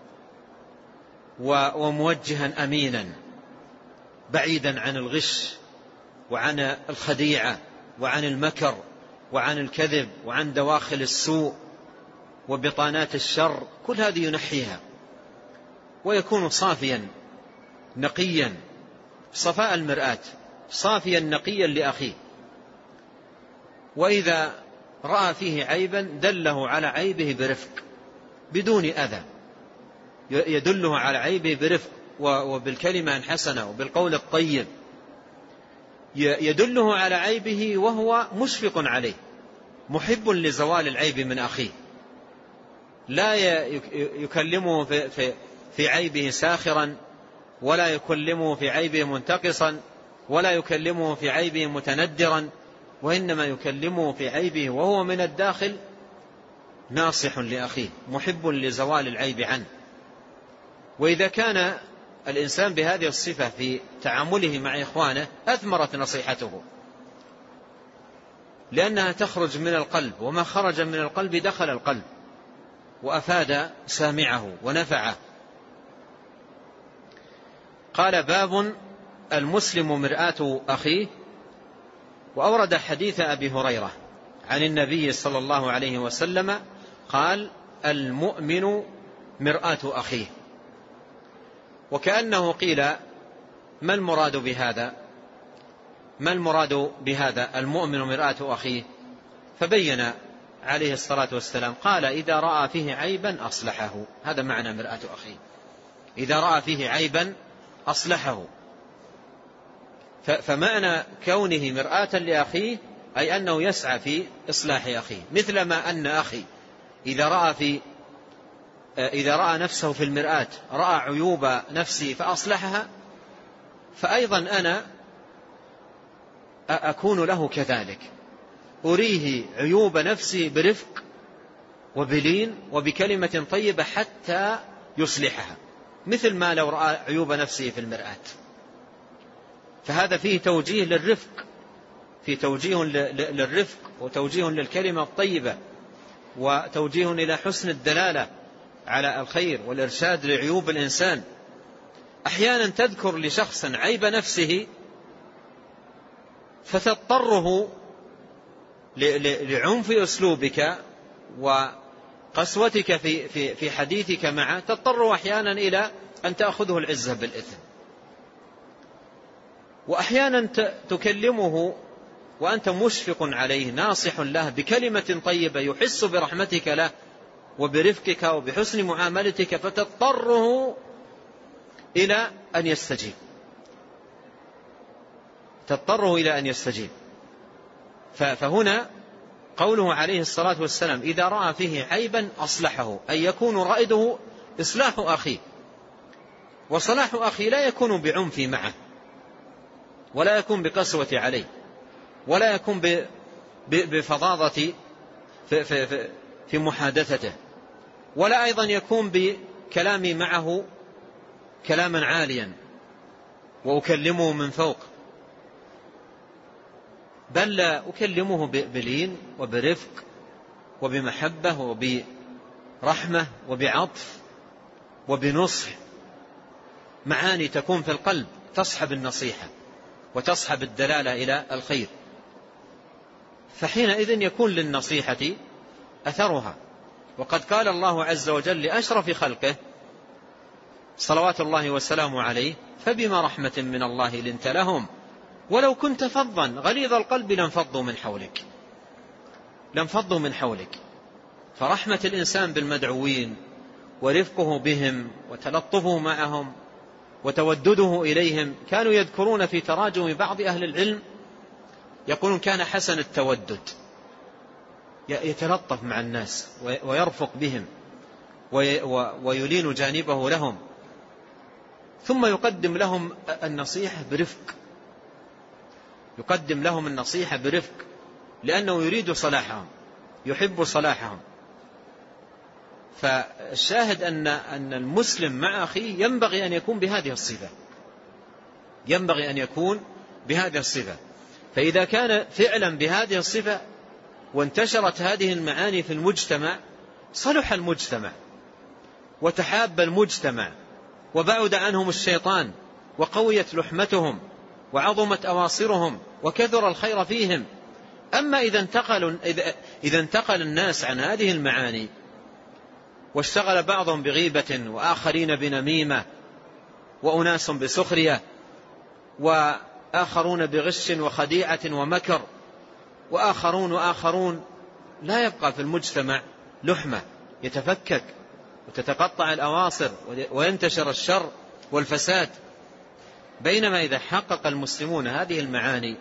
Speaker 2: وموجها أمينا بعيدا عن الغش وعن الخديعة وعن المكر وعن الكذب وعن دواخل السوء وبطانات الشر، كل هذه ينحيها ويكون صافيا نقيا، صفاء المرآة، صافيا نقيا لأخيه. وإذا رأى فيه عيبا دله على عيبه برفق بدون أذى، يدله على عيبه برفق وبالكلمة الحسنة وبالقول الطيب، يدله على عيبه وهو مشفق عليه محب لزوال العيب من أخيه، لا يكلمه في, في, في عيبه ساخرا، ولا يكلمه في عيبه منتقصا، ولا يكلمه في عيبه متندرا، وإنما يكلمه في عيبه وهو من الداخل ناصح لأخيه محب لزوال العيب عنه. وإذا كان الإنسان بهذه الصفة في تعامله مع إخوانه أثمرت نصيحته، لأنها تخرج من القلب، وما خرج من القلب دخل القلب وأفاد سامعه ونفعه. قال باب المسلم مرآة أخيه. وأورد حديث أبي هريرة عن النبي صلى الله عليه وسلم قال المؤمن مرآة أخيه. وكأنه قيل ما المراد بهذا، ما المراد بهذا المؤمن مرآة أخيه؟ فبين عليه الصلاة والسلام قال إذا رأى فيه عيبا أصلحه، هذا معنى مرآة أخيه، إذا رأى فيه عيبا أصلحه. فمعنى كونه مرآة لأخيه أي أنه يسعى في إصلاح أخيه، مثلما أن أخي إذا رأى في إذا رأى نفسه في المرآة رأى عيوب نفسه فأصلحها، فأيضا أنا أكون له كذلك، أريه عيوب نفسي برفق وبلين وبكلمة طيبة حتى يصلحها، مثل ما لو رأى عيوب نفسه في المرآة. فهذا فيه توجيه للرفق، فيه توجيه للرفق وتوجيه للكلمة الطيبة وتوجيه إلى حسن الدلالة على الخير والإرشاد لعيوب الإنسان. أحيانا تذكر لشخص عيب نفسه فتضطره لعنف أسلوبك وقسوتك في, في, في حديثك معه، تضطر أحيانا إلى أن تأخذه العزة بالإثم. وأحيانا تكلمه وأنت مشفق عليه ناصح له بكلمة طيبة يحس برحمتك له وبرفقك وبحسن معاملتك، فتضطره إلى أن يستجيب، تضطره إلى أن يستجيب. فهنا قوله عليه الصلاة والسلام إذا رأى فيه عيبا أصلحه، أي يكون رائده إصلاح أخيه. وصلاح أخي لا يكون بعنف معه، ولا يكون بقسوة عليه، ولا يكون بفظاظة في, في, في, في محادثته، ولا أيضا يكون بكلامي معه كلاما عاليا وأكلمه من فوق، بل لا أكلمه بلين وبرفق وبمحبة وبرحمة وبعطف وبنصح، معاني تكون في القلب تصحب النصيحة وتصحب الدلالة إلى الخير، فحينئذ يكون للنصيحة أثرها. وقد قال الله عز وجل لأشرف خلقه صلوات الله وسلامه عليه: فبما رحمة من الله لنت لهم ولو كنت فظا غليظ القلب لانفضوا من حولك لانفضوا من حولك. فرحمة الإنسان بالمدعوين ورفقه بهم وتلطفه معهم وتودده إليهم، كانوا يذكرون في تراجم بعض أهل العلم يقولون كان حسن التودد، يتلطف مع الناس ويرفق بهم ويلين جانبه لهم، ثم يقدم لهم النصيحة برفق يقدم لهم النصيحة برفق لأنه يريد صلاحهم، يحب صلاحهم. فالشاهد أن أن المسلم مع أخيه ينبغي أن يكون بهذه الصفة ينبغي أن يكون بهذه الصفة فإذا كان فعلا بهذه الصفة وانتشرت هذه المعاني في المجتمع، صلح المجتمع وتحاب المجتمع وبعد عنهم الشيطان وقويت لحمتهم وعظمت أواصرهم وكثر الخير فيهم. أما إذا انتقل, إذا انتقل الناس عن هذه المعاني واشتغل بعضهم بغيبة وآخرين بنميمة وأناس بسخرية وآخرون بغش وخديعة ومكر وآخرون وآخرون، لا يبقى في المجتمع لحمة، يتفكك وتتقطع الأواصر وينتشر الشر والفساد. بينما إذا حقق المسلمون هذه المعاني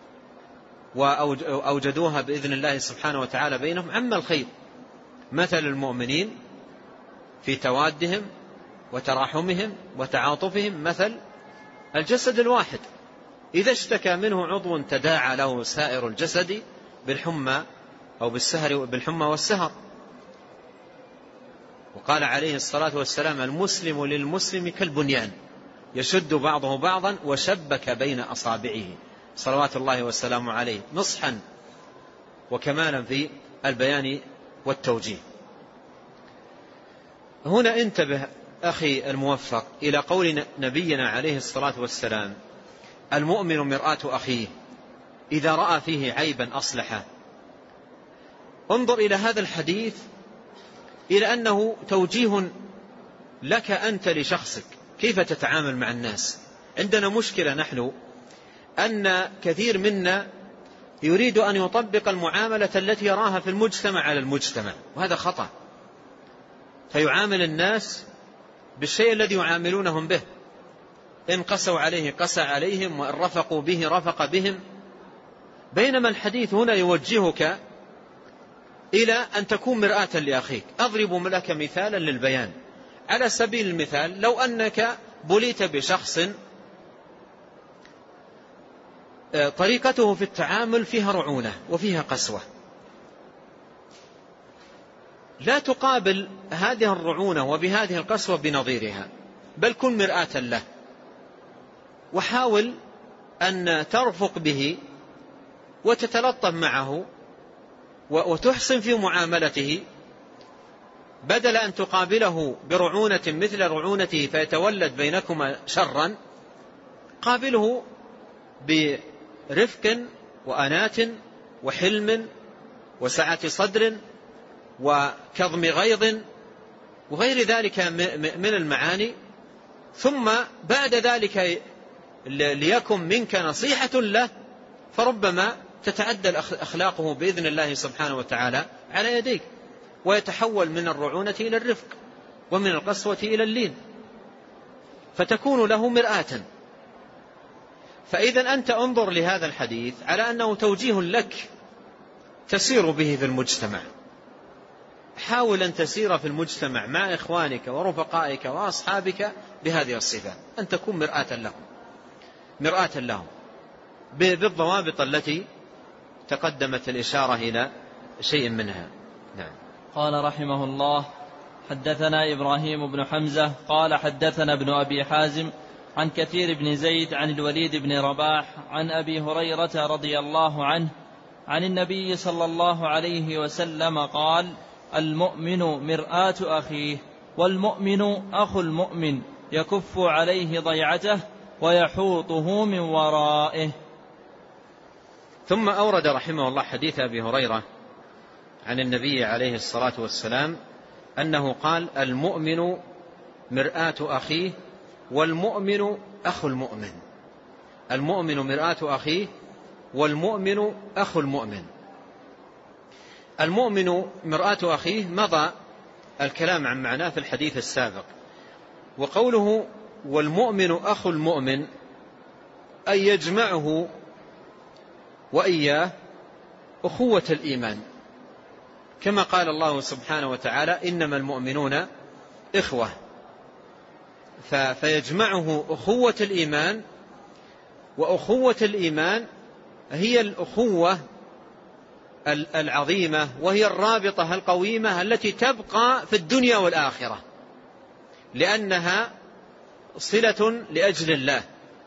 Speaker 2: وأوجدوها بإذن الله سبحانه وتعالى بينهم، عم الخير. مثل المؤمنين في توادهم وتراحمهم وتعاطفهم مثل الجسد الواحد، إذا اشتكى منه عضو تداعى له سائر الجسد بالحمى أو بالسهر بالحمى والسهر. وقال عليه الصلاة والسلام: المسلم للمسلم كالبنيان يشد بعضه بعضا وشبك بين أصابعه، صلوات الله والسلام عليه، نصحا وكمالا في البيان والتوجيه. هنا انتبه أخي الموفق إلى قول نبينا عليه الصلاة والسلام: المؤمن مرآة أخيه إذا رأى فيه عيبا أصلحه. انظر إلى هذا الحديث إلى أنه توجيه لك أنت لشخصك، كيف تتعامل مع الناس. عندنا مشكلة نحن أن كثير منا يريد أن يطبق المعاملة التي يراها في المجتمع على المجتمع، وهذا خطأ. فيعامل الناس بالشيء الذي يعاملونهم به، إن قسوا عليه قسى عليهم، وإن رفقوا به رفق بهم. بينما الحديث هنا يوجهك إلى أن تكون مرآة لأخيك. أضرب لك مثالا للبيان. على سبيل المثال، لو أنك بليت بشخص طريقته في التعامل فيها رعونة وفيها قسوة، لا تقابل هذه الرعونة وبهذه القسوة بنظيرها، بل كن مرآة له، وحاول أن ترفق به وتتلطف معه وتحسن في معاملته، بدل أن تقابله برعونة مثل رعونته فيتولد بينكما شرا. قابله برفق وأنات وحلم وسعة صدر وكظم غيظ وغير ذلك من المعاني، ثم بعد ذلك ليكن منك نصيحة له، فربما تتعدل أخلاقه بإذن الله سبحانه وتعالى على يديك، ويتحول من الرعونة إلى الرفق ومن القسوة إلى اللين، فتكون له مرآة. فإذا أنت انظر لهذا الحديث على أنه توجيه لك تسير به في المجتمع. حاول أن تسير في المجتمع مع إخوانك ورفقائك وأصحابك بهذه الصفة، أن تكون مرآة لهم مرآة لهم بالضوابط التي تقدمت الإشارة إلى شيء منها. نعم.
Speaker 1: قال رحمه الله: حدثنا إبراهيم بن حمزة قال حدثنا ابن أبي حازم عن كثير بن زيد عن الوليد بن رباح عن أبي هريرة رضي الله عنه عن النبي صلى الله عليه وسلم قال: المؤمن مرآة أخيه والمؤمن أخو المؤمن يكف عليه ضيعته ويحوطه من ورائه.
Speaker 2: ثم أورد رحمه الله حديث أبي هريرة عن النبي عليه الصلاة والسلام أنه قال: المؤمن مرآة أخيه والمؤمن أخو المؤمن. المؤمن مرآة أخيه والمؤمن أخو المؤمن. المؤمن مرآة أخيه مضى الكلام عن معناه في الحديث السابق. وقوله والمؤمن أخو المؤمن أي يجمعه وإياه أخوة الإيمان، كما قال الله سبحانه وتعالى: إنما المؤمنون إخوة. فيجمعه أخوة الإيمان، وأخوة الإيمان هي الأخوة العظيمة، وهي الرابطة القويمة التي تبقى في الدنيا والآخرة، لأنها صلة لأجل الله.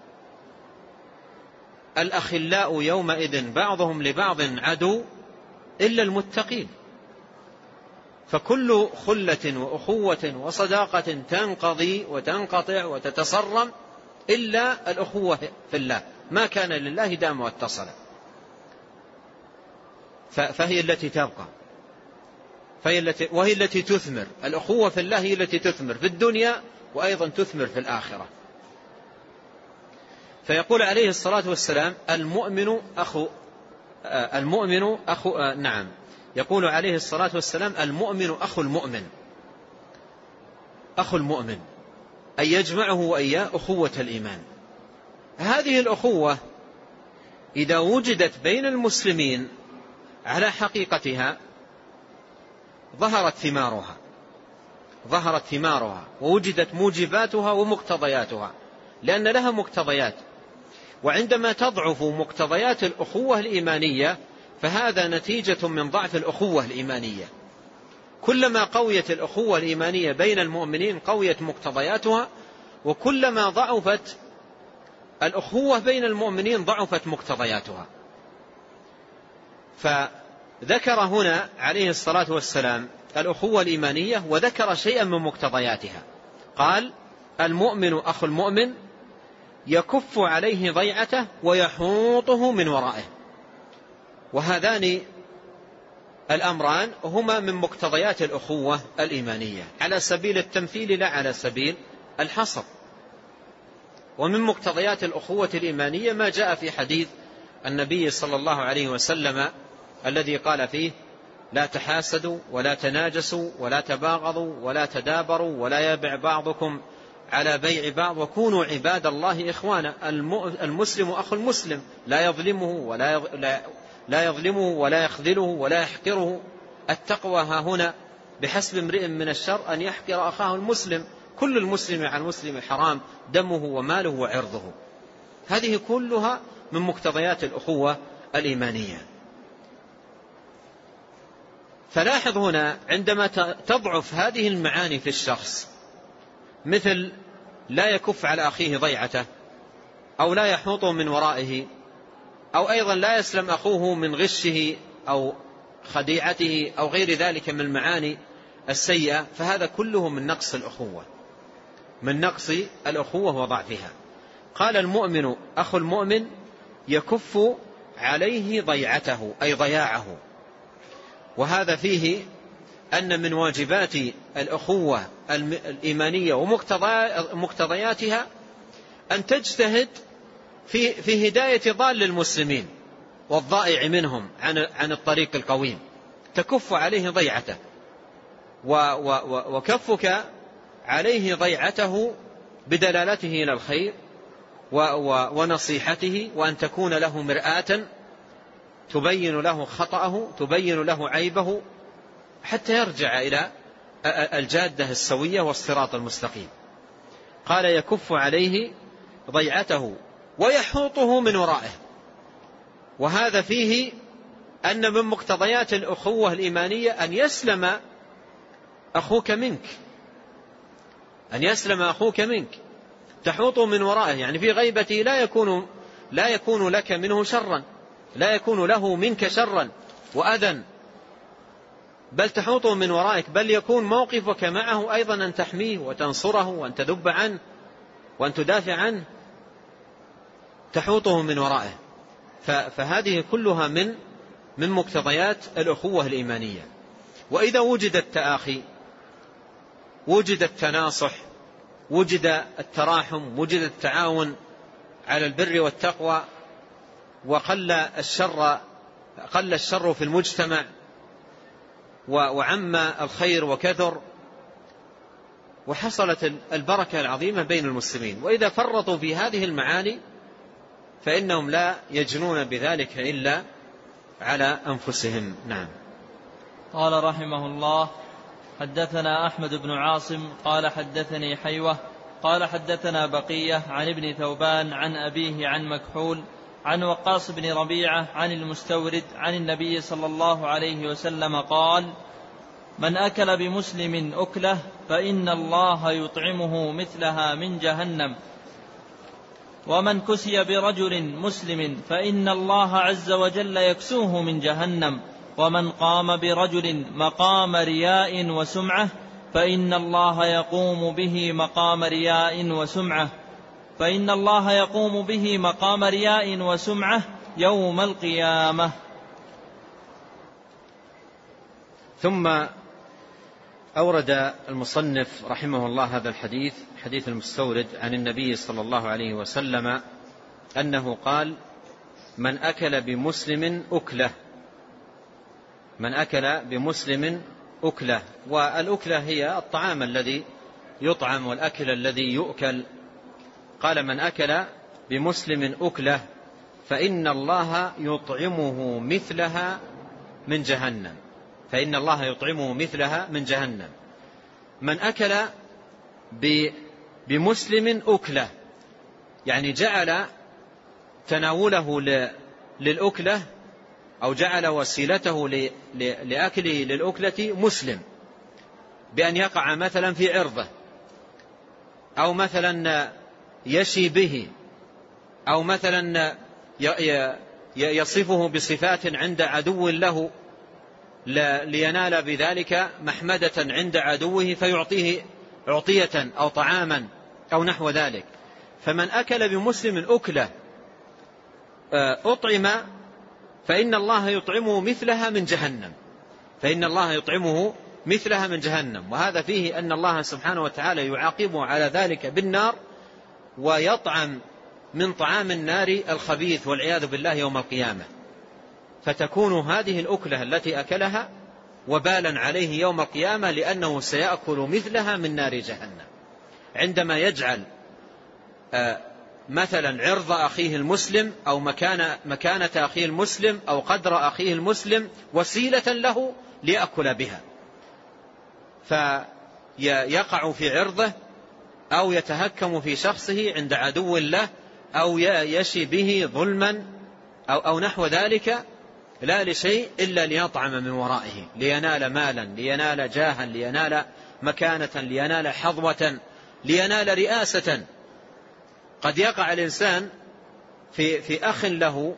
Speaker 2: الأخلاء يومئذ بعضهم لبعض عدو إلا المتقين. فكل خلة وأخوة وصداقة تنقضي وتنقطع وتتصرم إلا الأخوة في الله، ما كان لله دام واتصل، فهي التي تبقى، فهي التي وهي التي تثمر. الأخوة في الله هي التي تثمر في الدنيا وأيضا تثمر في الآخرة. فيقول عليه الصلاة والسلام: المؤمن أخو المؤمن أخو نعم يقول عليه الصلاة والسلام: المؤمن أخو المؤمن. أخو المؤمن أي يجمعه وإياه أخوة الإيمان. هذه الأخوة إذا وجدت بين المسلمين على حقيقتها ظهرت ثمارها ظهرت ثمارها ووجدت موجباتها ومقتضياتها، لأن لها مقتضيات. وعندما تضعف مقتضيات الأخوة الإيمانية فهذا نتيجة من ضعف الأخوة الإيمانية. كلما قويت الأخوة الإيمانية بين المؤمنين قويت مقتضياتها، وكلما ضعفت الأخوة بين المؤمنين ضعفت مقتضياتها. فذكر هنا عليه الصلاة والسلام الأخوة الإيمانية وذكر شيئا من مقتضياتها. قال: المؤمن أخو المؤمن يكف عليه ضيعته ويحوطه من ورائه. وهذان الأمران هما من مقتضيات الأخوة الإيمانية على سبيل التمثيل لا على سبيل الحصر. ومن مقتضيات الأخوة الإيمانية ما جاء في حديث النبي صلى الله عليه وسلم الذي قال فيه: لا تحاسدوا ولا تناجسوا ولا تباغضوا ولا تدابروا ولا يبع بعضكم على بيع بعض وكونوا عباد الله إخوانا. المسلم أخو المسلم لا يظلمه ولا لا يظلمه ولا يخذله ولا يحقره. التقوى ها هنا بحسب امرئ من الشر أن يحقر أخاه المسلم. كل المسلم على المسلم حرام دمه وماله وعرضه. هذه كلها من مقتضيات الأخوة الإيمانية. فلاحظ هنا عندما تضعف هذه المعاني في الشخص، مثل لا يكف على أخيه ضيعته، أو لا يحوطه من ورائه، أو أيضا لا يسلم أخوه من غشه أو خديعته أو غير ذلك من المعاني السيئة، فهذا كله من نقص الأخوة من نقص الأخوة وضعفها. قال: المؤمن أخو المؤمن يكف عليه ضيعته أي ضياعه. وهذا فيه أن من واجبات الأخوة الإيمانية ومقتضياتها أن تجتهد في في هداية ضال المسلمين والضائع منهم عن عن الطريق القويم، تكف عليه ضيعته. وكفك عليه ضيعته بدلالته إلى الخير ونصيحته، وأن تكون له مرآة تبين له خطأه تبين له عيبه حتى يرجع إلى الجادة السوية والصراط المستقيم. قال: يكف عليه ضيعته ويحوطه من ورائه. وهذا فيه أن من مقتضيات الأخوة الإيمانية أن يسلم أخوك منك أن يسلم أخوك منك تحوطه من ورائه، يعني في غيبته لا يكون لا يكون لك منه شرا، لا يكون له منك شرا وأذى، بل تحوطه من ورائك، بل يكون موقفك معه أيضا أن تحميه وتنصره وأن تذب عنه وأن تدافع عنه، تحوطه من ورائه. فهذه كلها من من مقتضيات الأخوة الإيمانية. وإذا وجد التآخي، وجد التناصح، وجد التراحم، وجد التعاون على البر والتقوى، وقل الشر قل الشر في المجتمع، وعم الخير وكثر، وحصلت البركة العظيمة بين المسلمين. وإذا فرطوا في هذه المعاني فإنهم لا يجنون بذلك إلا على أنفسهم. نعم.
Speaker 1: قال رحمه الله: حدثنا أحمد بن عاصم قال حدثني حيوة قال حدثنا بقية عن ابن ثوبان عن أبيه عن مكحول عن وقاص بن ربيعة عن المستورد عن النبي صلى الله عليه وسلم قال: من أكل بمسلم أكله فإن الله يطعمه مثلها من جهنم، ومن كسي برجل مسلم فإن الله عز وجل يكسوه من جهنم، ومن قام برجل مقام رياء وسمعة فإن الله يقوم به مقام رياء وسمعة فإن الله يقوم به مقام رياء وسمعة يوم القيامة.
Speaker 2: ثم أورد المصنف رحمه الله هذا الحديث، حديث المستورد، عن النبي صلى الله عليه وسلم أنه قال: من أكل بمسلم أكله، من أكل بمسلم أكله. والأكلة هي الطعام الذي يطعم والأكل الذي يؤكل. قال: من أكل بمسلم أكله فإن الله يطعمه مثلها من جهنم، فإن الله يطعمه مثلها من جهنم. من أكل بمسلم أكله يعني جعل تناوله للأكلة أو جعل وسيلته لأكله للأكلة مسلم، بأن يقع مثلا في عرضه، أو مثلا يشي به، أو مثلا يصفه بصفات عند عدو له لينال بذلك محمدة عند عدوه فيعطيه عطية أو طعاما أو نحو ذلك. فمن أكل بمسلم أكله أطعم فإن الله يطعمه مثلها من جهنم، فإن الله يطعمه مثلها من جهنم. وهذا فيه أن الله سبحانه وتعالى يعاقبه على ذلك بالنار، ويطعم من طعام النار الخبيث والعياذ بالله يوم القيامة. فتكون هذه الأكلة التي أكلها وبالا عليه يوم القيامة، لأنه سيأكل مثلها من نار جهنم. عندما يجعل مثلا عرض أخيه المسلم أو مكان مكانة أخيه المسلم أو قدر أخيه المسلم وسيلة له ليأكل بها، فيقع في عرضه أو يتهكم في شخصه عند عدو له، أو يشي به ظلما أو, أو نحو ذلك، لا لشيء إلا ليطعم من ورائه، لينال مالا، لينال جاها، لينال مكانة، لينال حظوة، لينال رئاسة. قد يقع الإنسان في, في أخ له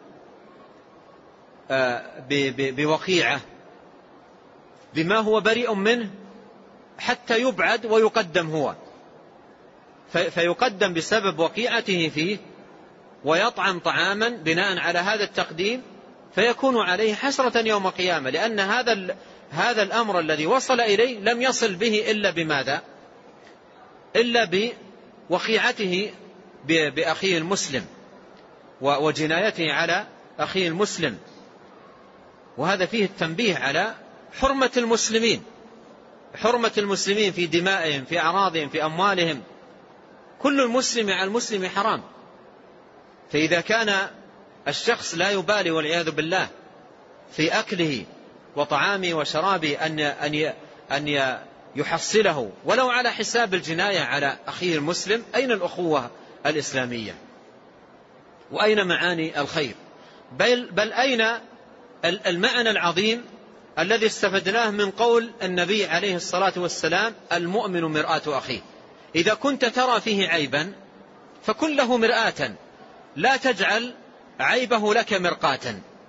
Speaker 2: بوقيعة بما هو بريء منه حتى يبعد ويقدم هو، فيقدم بسبب وقيعته فيه ويطعم طعاما بناء على هذا التقديم، فيكون عليه حسرة يوم القيامة، لأن هذا هذا الأمر الذي وصل إليه لم يصل به إلا بماذا؟ إلا بوقيعته بأخيه المسلم وجنايته على أخيه المسلم. وهذا فيه التنبيه على حرمة المسلمين، حرمة المسلمين في دمائهم، في أعراضهم، في أموالهم. كل المسلم على المسلم حرام. فإذا كان الشخص لا يبالي والعياذ بالله في أكله وطعامه وشرابه أن أن أن يحصله ولو على حساب الجناية على أخيه المسلم، أين الأخوة الإسلامية؟ وأين معاني الخير؟ بل, بل أين المعنى العظيم الذي استفدناه من قول النبي عليه الصلاة والسلام: المؤمن مرآة أخيه. إذا كنت ترى فيه عيبا فكن له مرآة، لا تجعل عيبه لك مرقاة.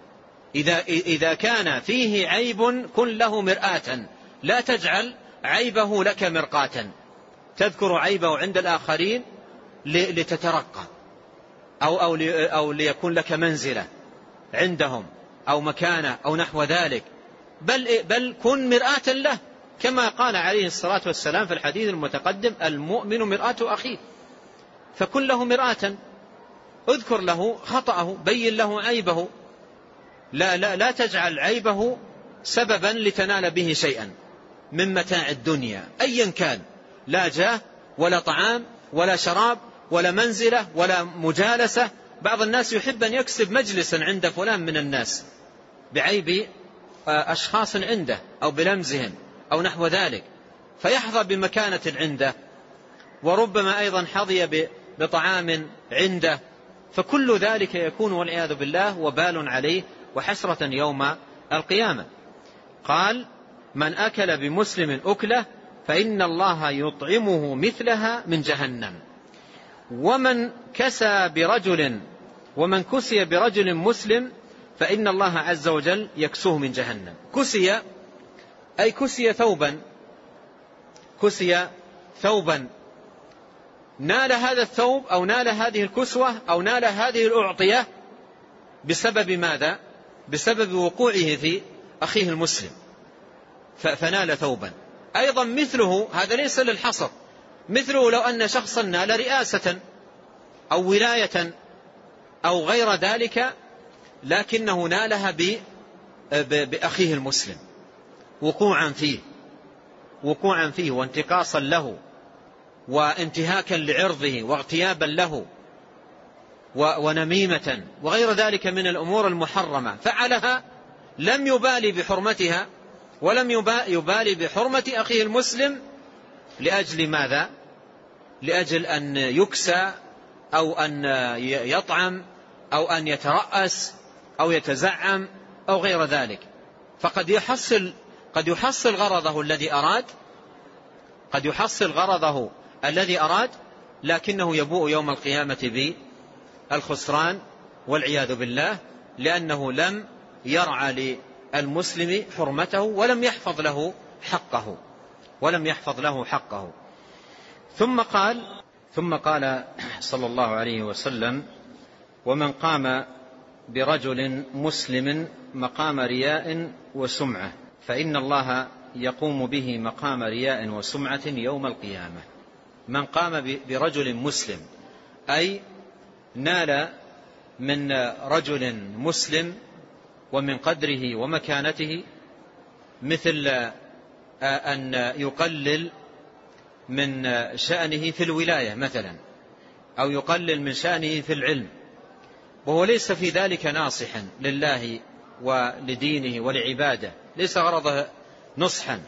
Speaker 2: إذا, إذا كان فيه عيب كن له مرآة، لا تجعل عيبه لك مرقاة، تذكر عيبه عند الآخرين لتترقى أو, أو, أو ليكون لك منزلة عندهم أو مكانة أو نحو ذلك، بل, بل كن مرآة له، كما قال عليه الصلاة والسلام في الحديث المتقدم: المؤمن مرآة أخيه. فكن له مرآة، اذكر له خطأه، بين له عيبه، لا, لا, لا تجعل عيبه سببا لتنال به شيئا من متاع الدنيا أيا كان، لا جاه ولا طعام ولا شراب ولا منزلة ولا مجالسة. بعض الناس يحب أن يكسب مجلسا عند فلان من الناس بعيب أشخاص عنده أو بلمزهم أو نحو ذلك، فيحظى بمكانة عنده، وربما أيضا حظي بطعام عنده، فكل ذلك يكون والعياذ بالله وبال عليه وحسرة يوم القيامة. قال: من أكل بمسلم أكله فإن الله يطعمه مثلها من جهنم، ومن كسى برجل ومن كسي برجل مسلم فإن الله عز وجل يكسوه من جهنم. كسي أي كسي ثوبا، كسي ثوبا، نال هذا الثوب أو نال هذه الكسوة أو نال هذه الأعطية بسبب ماذا؟ بسبب وقوعه في أخيه المسلم فنال ثوبا. أيضا مثله، هذا ليس للحصر، مثله لو أن شخصا نال رئاسة أو ولاية أو غير ذلك لكنه نالها بأخيه المسلم، وقوعا فيه وقوعا فيه وانتقاصا له وانتهاكا لعرضه واغتيابا له ونميمة وغير ذلك من الأمور المحرمة، فعلها لم يبالي بحرمتها ولم يبالي بحرمة أخيه المسلم، لأجل ماذا؟ لأجل أن يكسى أو أن يطعم أو أن يترأس أو يتزعم أو غير ذلك. فقد يحصل قد يحصل غرضه الذي أراد قد يحصل غرضه الذي أراد لكنه يبوء يوم القيامة بالخسران والعياذ بالله، لأنه لم يرعى للمسلم حرمته ولم يحفظ له حقه ولم يحفظ له حقه. ثم قال ثم قال صلى الله عليه وسلم: ومن قام برجل مسلم مقام رياء وسمعة فإن الله يقوم به مقام رياء وسمعة يوم القيامة. من قام برجل مسلم أي نال من رجل مسلم ومن قدره ومكانته، مثل أن يقلل من شأنه في الولاية مثلا، أو يقلل من شأنه في العلم، وهو ليس في ذلك ناصحا لله ولدينه ولعباده، ليس غرضه نصحا،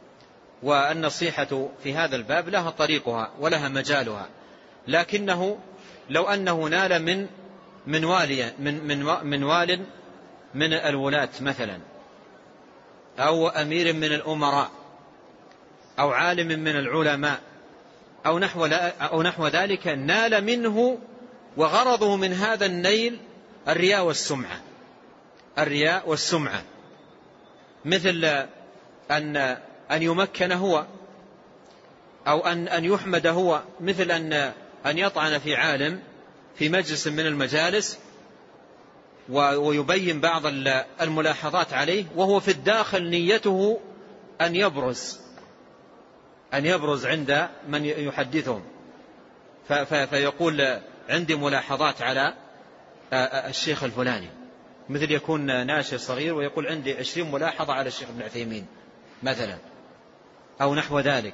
Speaker 2: والنصيحة في هذا الباب لها طريقها ولها مجالها، لكنه لو أنه نال من من والي من من من وال من الولاة مثلا، أو أمير من الأمراء، أو عالم من العلماء، أو نحو أو نحو ذلك، نال منه وغرضه من هذا النيل الرياء والسمعة الرياء والسمعة مثل أن أن يمكن هو، أو أن أن يحمد هو، مثل أن أن يطعن في عالم في مجلس من المجالس ويبين بعض الملاحظات عليه، وهو في الداخل نيته أن يبرز أن يبرز عند من يحدثهم، فيقول: عندي ملاحظات على الشيخ الفلاني، مثل يكون ناشر صغير ويقول: عندي عشرين ملاحظة على الشيخ ابن عثيمين مثلا، أو نحو ذلك،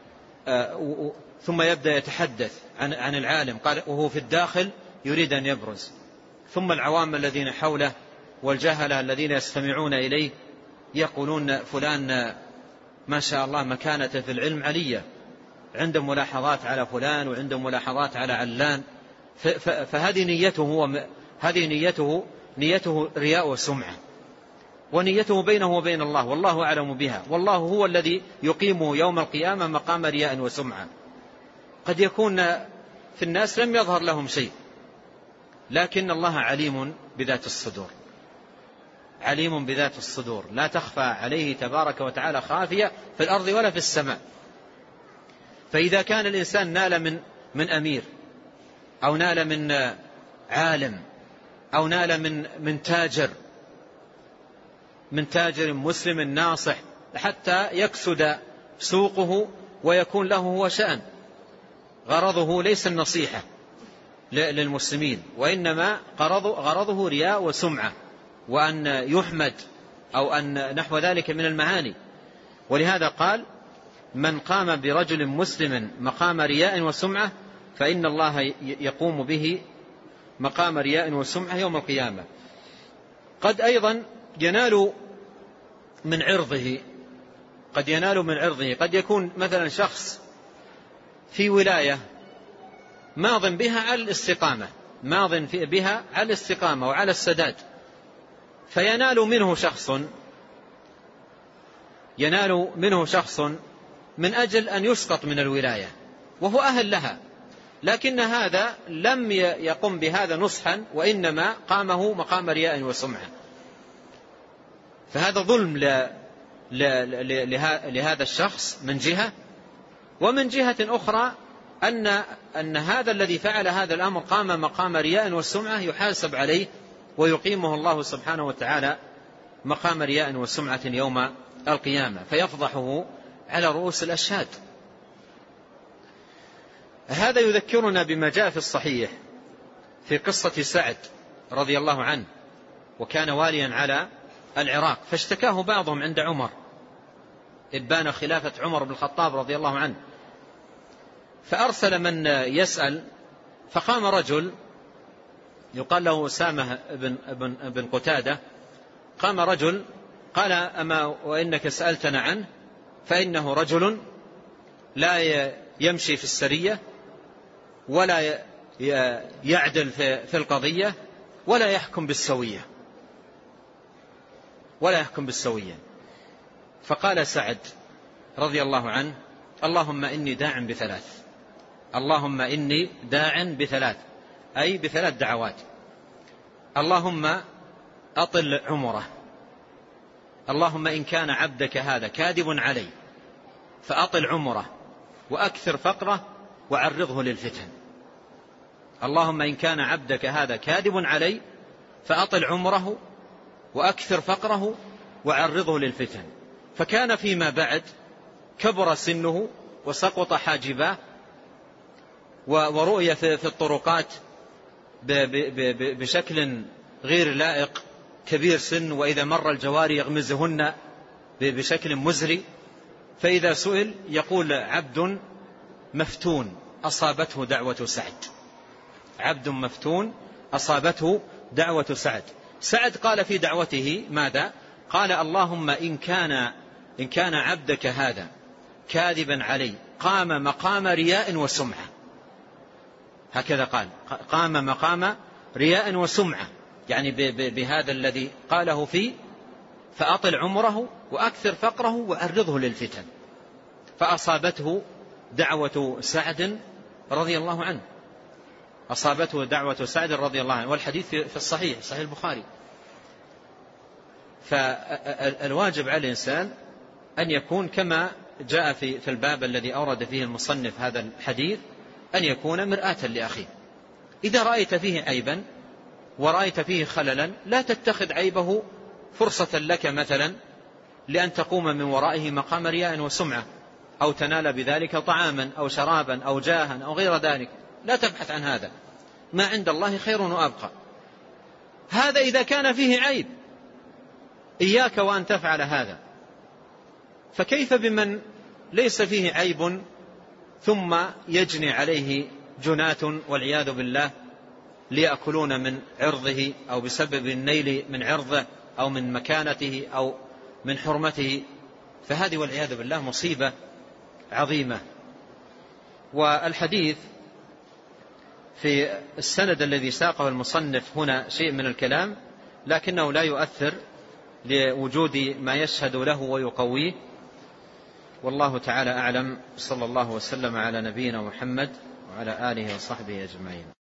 Speaker 2: ثم يبدأ يتحدث عن عن العالم، قال وهو في الداخل يريد أن يبرز، ثم العوام الذين حوله والجهلة الذين يستمعون إليه يقولون: فلان ما شاء الله مكانة في العلم علية، عنده ملاحظات على فلان وعنده ملاحظات على علان، فهذه نيته هو هذه نيته نيته رياء وسمعة، ونيته بينه وبين الله، والله أعلم بها، والله هو الذي يقيمه يوم القيامة مقام رياء وسمعة. قد يكون في الناس لم يظهر لهم شيء، لكن الله عليم بذات الصدور. عليم بذات الصدور، لا تخفى عليه تبارك وتعالى خافية في الأرض ولا في السماء. فإذا كان الإنسان نال من من أمير أو نال من عالم أو نال من من تاجر من تاجر مسلم ناصح حتى يكسد سوقه ويكون له هو شأن، غرضه ليس النصيحة للمسلمين، وإنما غرضه رياء وسمعة وأن يحمد أو أن نحو ذلك من المعاني. ولهذا قال: من قام برجل مسلم مقام رياء وسمعة فإن الله يقوم به مقام رياء وسمعة يوم القيامة. قد أيضا ينال من عرضه قد ينال من عرضه قد يكون مثلا شخص في ولاية ماض بها على الاستقامة ماض بها على الاستقامة وعلى السداد، فينال منه شخص ينال منه شخص من أجل أن يسقط من الولاية وهو أهل لها، لكن هذا لم يقم بهذا نصحا وإنما قامه مقام رياء وسمعة، فهذا ظلم لهذا الشخص من جهة. ومن جهة أخرى أن أن هذا الذي فعل هذا الأمر قام مقام رياء والسمعة يحاسب عليه ويقيمه الله سبحانه وتعالى مقام رياء وسمعة يوم القيامة، فيفضحه على رؤوس الأشهاد. هذا يذكرنا بما جاء في الصحيح في قصة سعد رضي الله عنه، وكان واليا على العراق، فاشتكاه بعضهم عند عمر إبان خلافة عمر بن الخطاب رضي الله عنه، فأرسل من يسأل، فقام رجل يقال له أسامة بن, بن, بن قتادة، قام رجل قال: أما وإنك سألتنا عنه فإنه رجل لا يمشي في السرية ولا يعدل في القضية ولا يحكم بالسوية ولا يحكم بالسوية. فقال سعد رضي الله عنه: اللهم إني داع بثلاث اللهم إني داع بثلاث أي بثلاث دعوات: اللهم أطل عمره، اللهم إن كان عبدك هذا كاذب علي فأطل عمره وأكثر فقره وعرضه للفتن. اللهم إن كان عبدك هذا كاذب علي فأطل عمره وأكثر فقره وعرضه للفتن. فكان فيما بعد كبر سنه وسقط حاجباه ورؤية في الطرقات بشكل غير لائق، كبير سن، وإذا مر الجواري يغمزهن بشكل مزري، فإذا سئل يقول: عبد مفتون أصابته دعوة سعد عبد مفتون أصابته دعوة سعد. سعد قال في دعوته ماذا؟ قال: اللهم إن كان إن كان عبدك هذا كاذبا علي قام مقام رياء وسمعة. هكذا قال: قام مقام رياء وسمعة، يعني بهذا الذي قاله فيه، فأطل عمره وأكثر فقره وعرضه للفتن. فأصابته دعوة سعد رضي الله عنه أصابته دعوة سعد رضي الله عنه، والحديث في الصحيح صحيح البخاري. فالواجب على الإنسان أن يكون كما جاء في في الباب الذي أورد فيه المصنف هذا الحديث، أن يكون مرآة لأخيه. إذا رأيت فيه عيبا ورأيت فيه خللا لا تتخذ عيبه فرصة لك مثلا لأن تقوم من ورائه مقام رياء وسمعة، أو تنال بذلك طعاما أو شرابا أو جاها أو غير ذلك. لا تبحث عن هذا، ما عند الله خير وأبقى. هذا إذا كان فيه عيب إياك وأن تفعل هذا، فكيف بمن ليس فيه عيب ثم يجني عليه جناة والعياذ بالله ليأكلون من عرضه أو بسبب النيل من عرضه أو من مكانته أو من حرمته؟ فهذه والعياذ بالله مصيبة عظيمة. والحديث في السند الذي ساقه المصنف هنا شيء من الكلام، لكنه لا يؤثر لوجود ما يشهد له ويقويه. والله تعالى أعلم. صلى الله وسلم على نبينا محمد وعلى آله وصحبه أجمعين.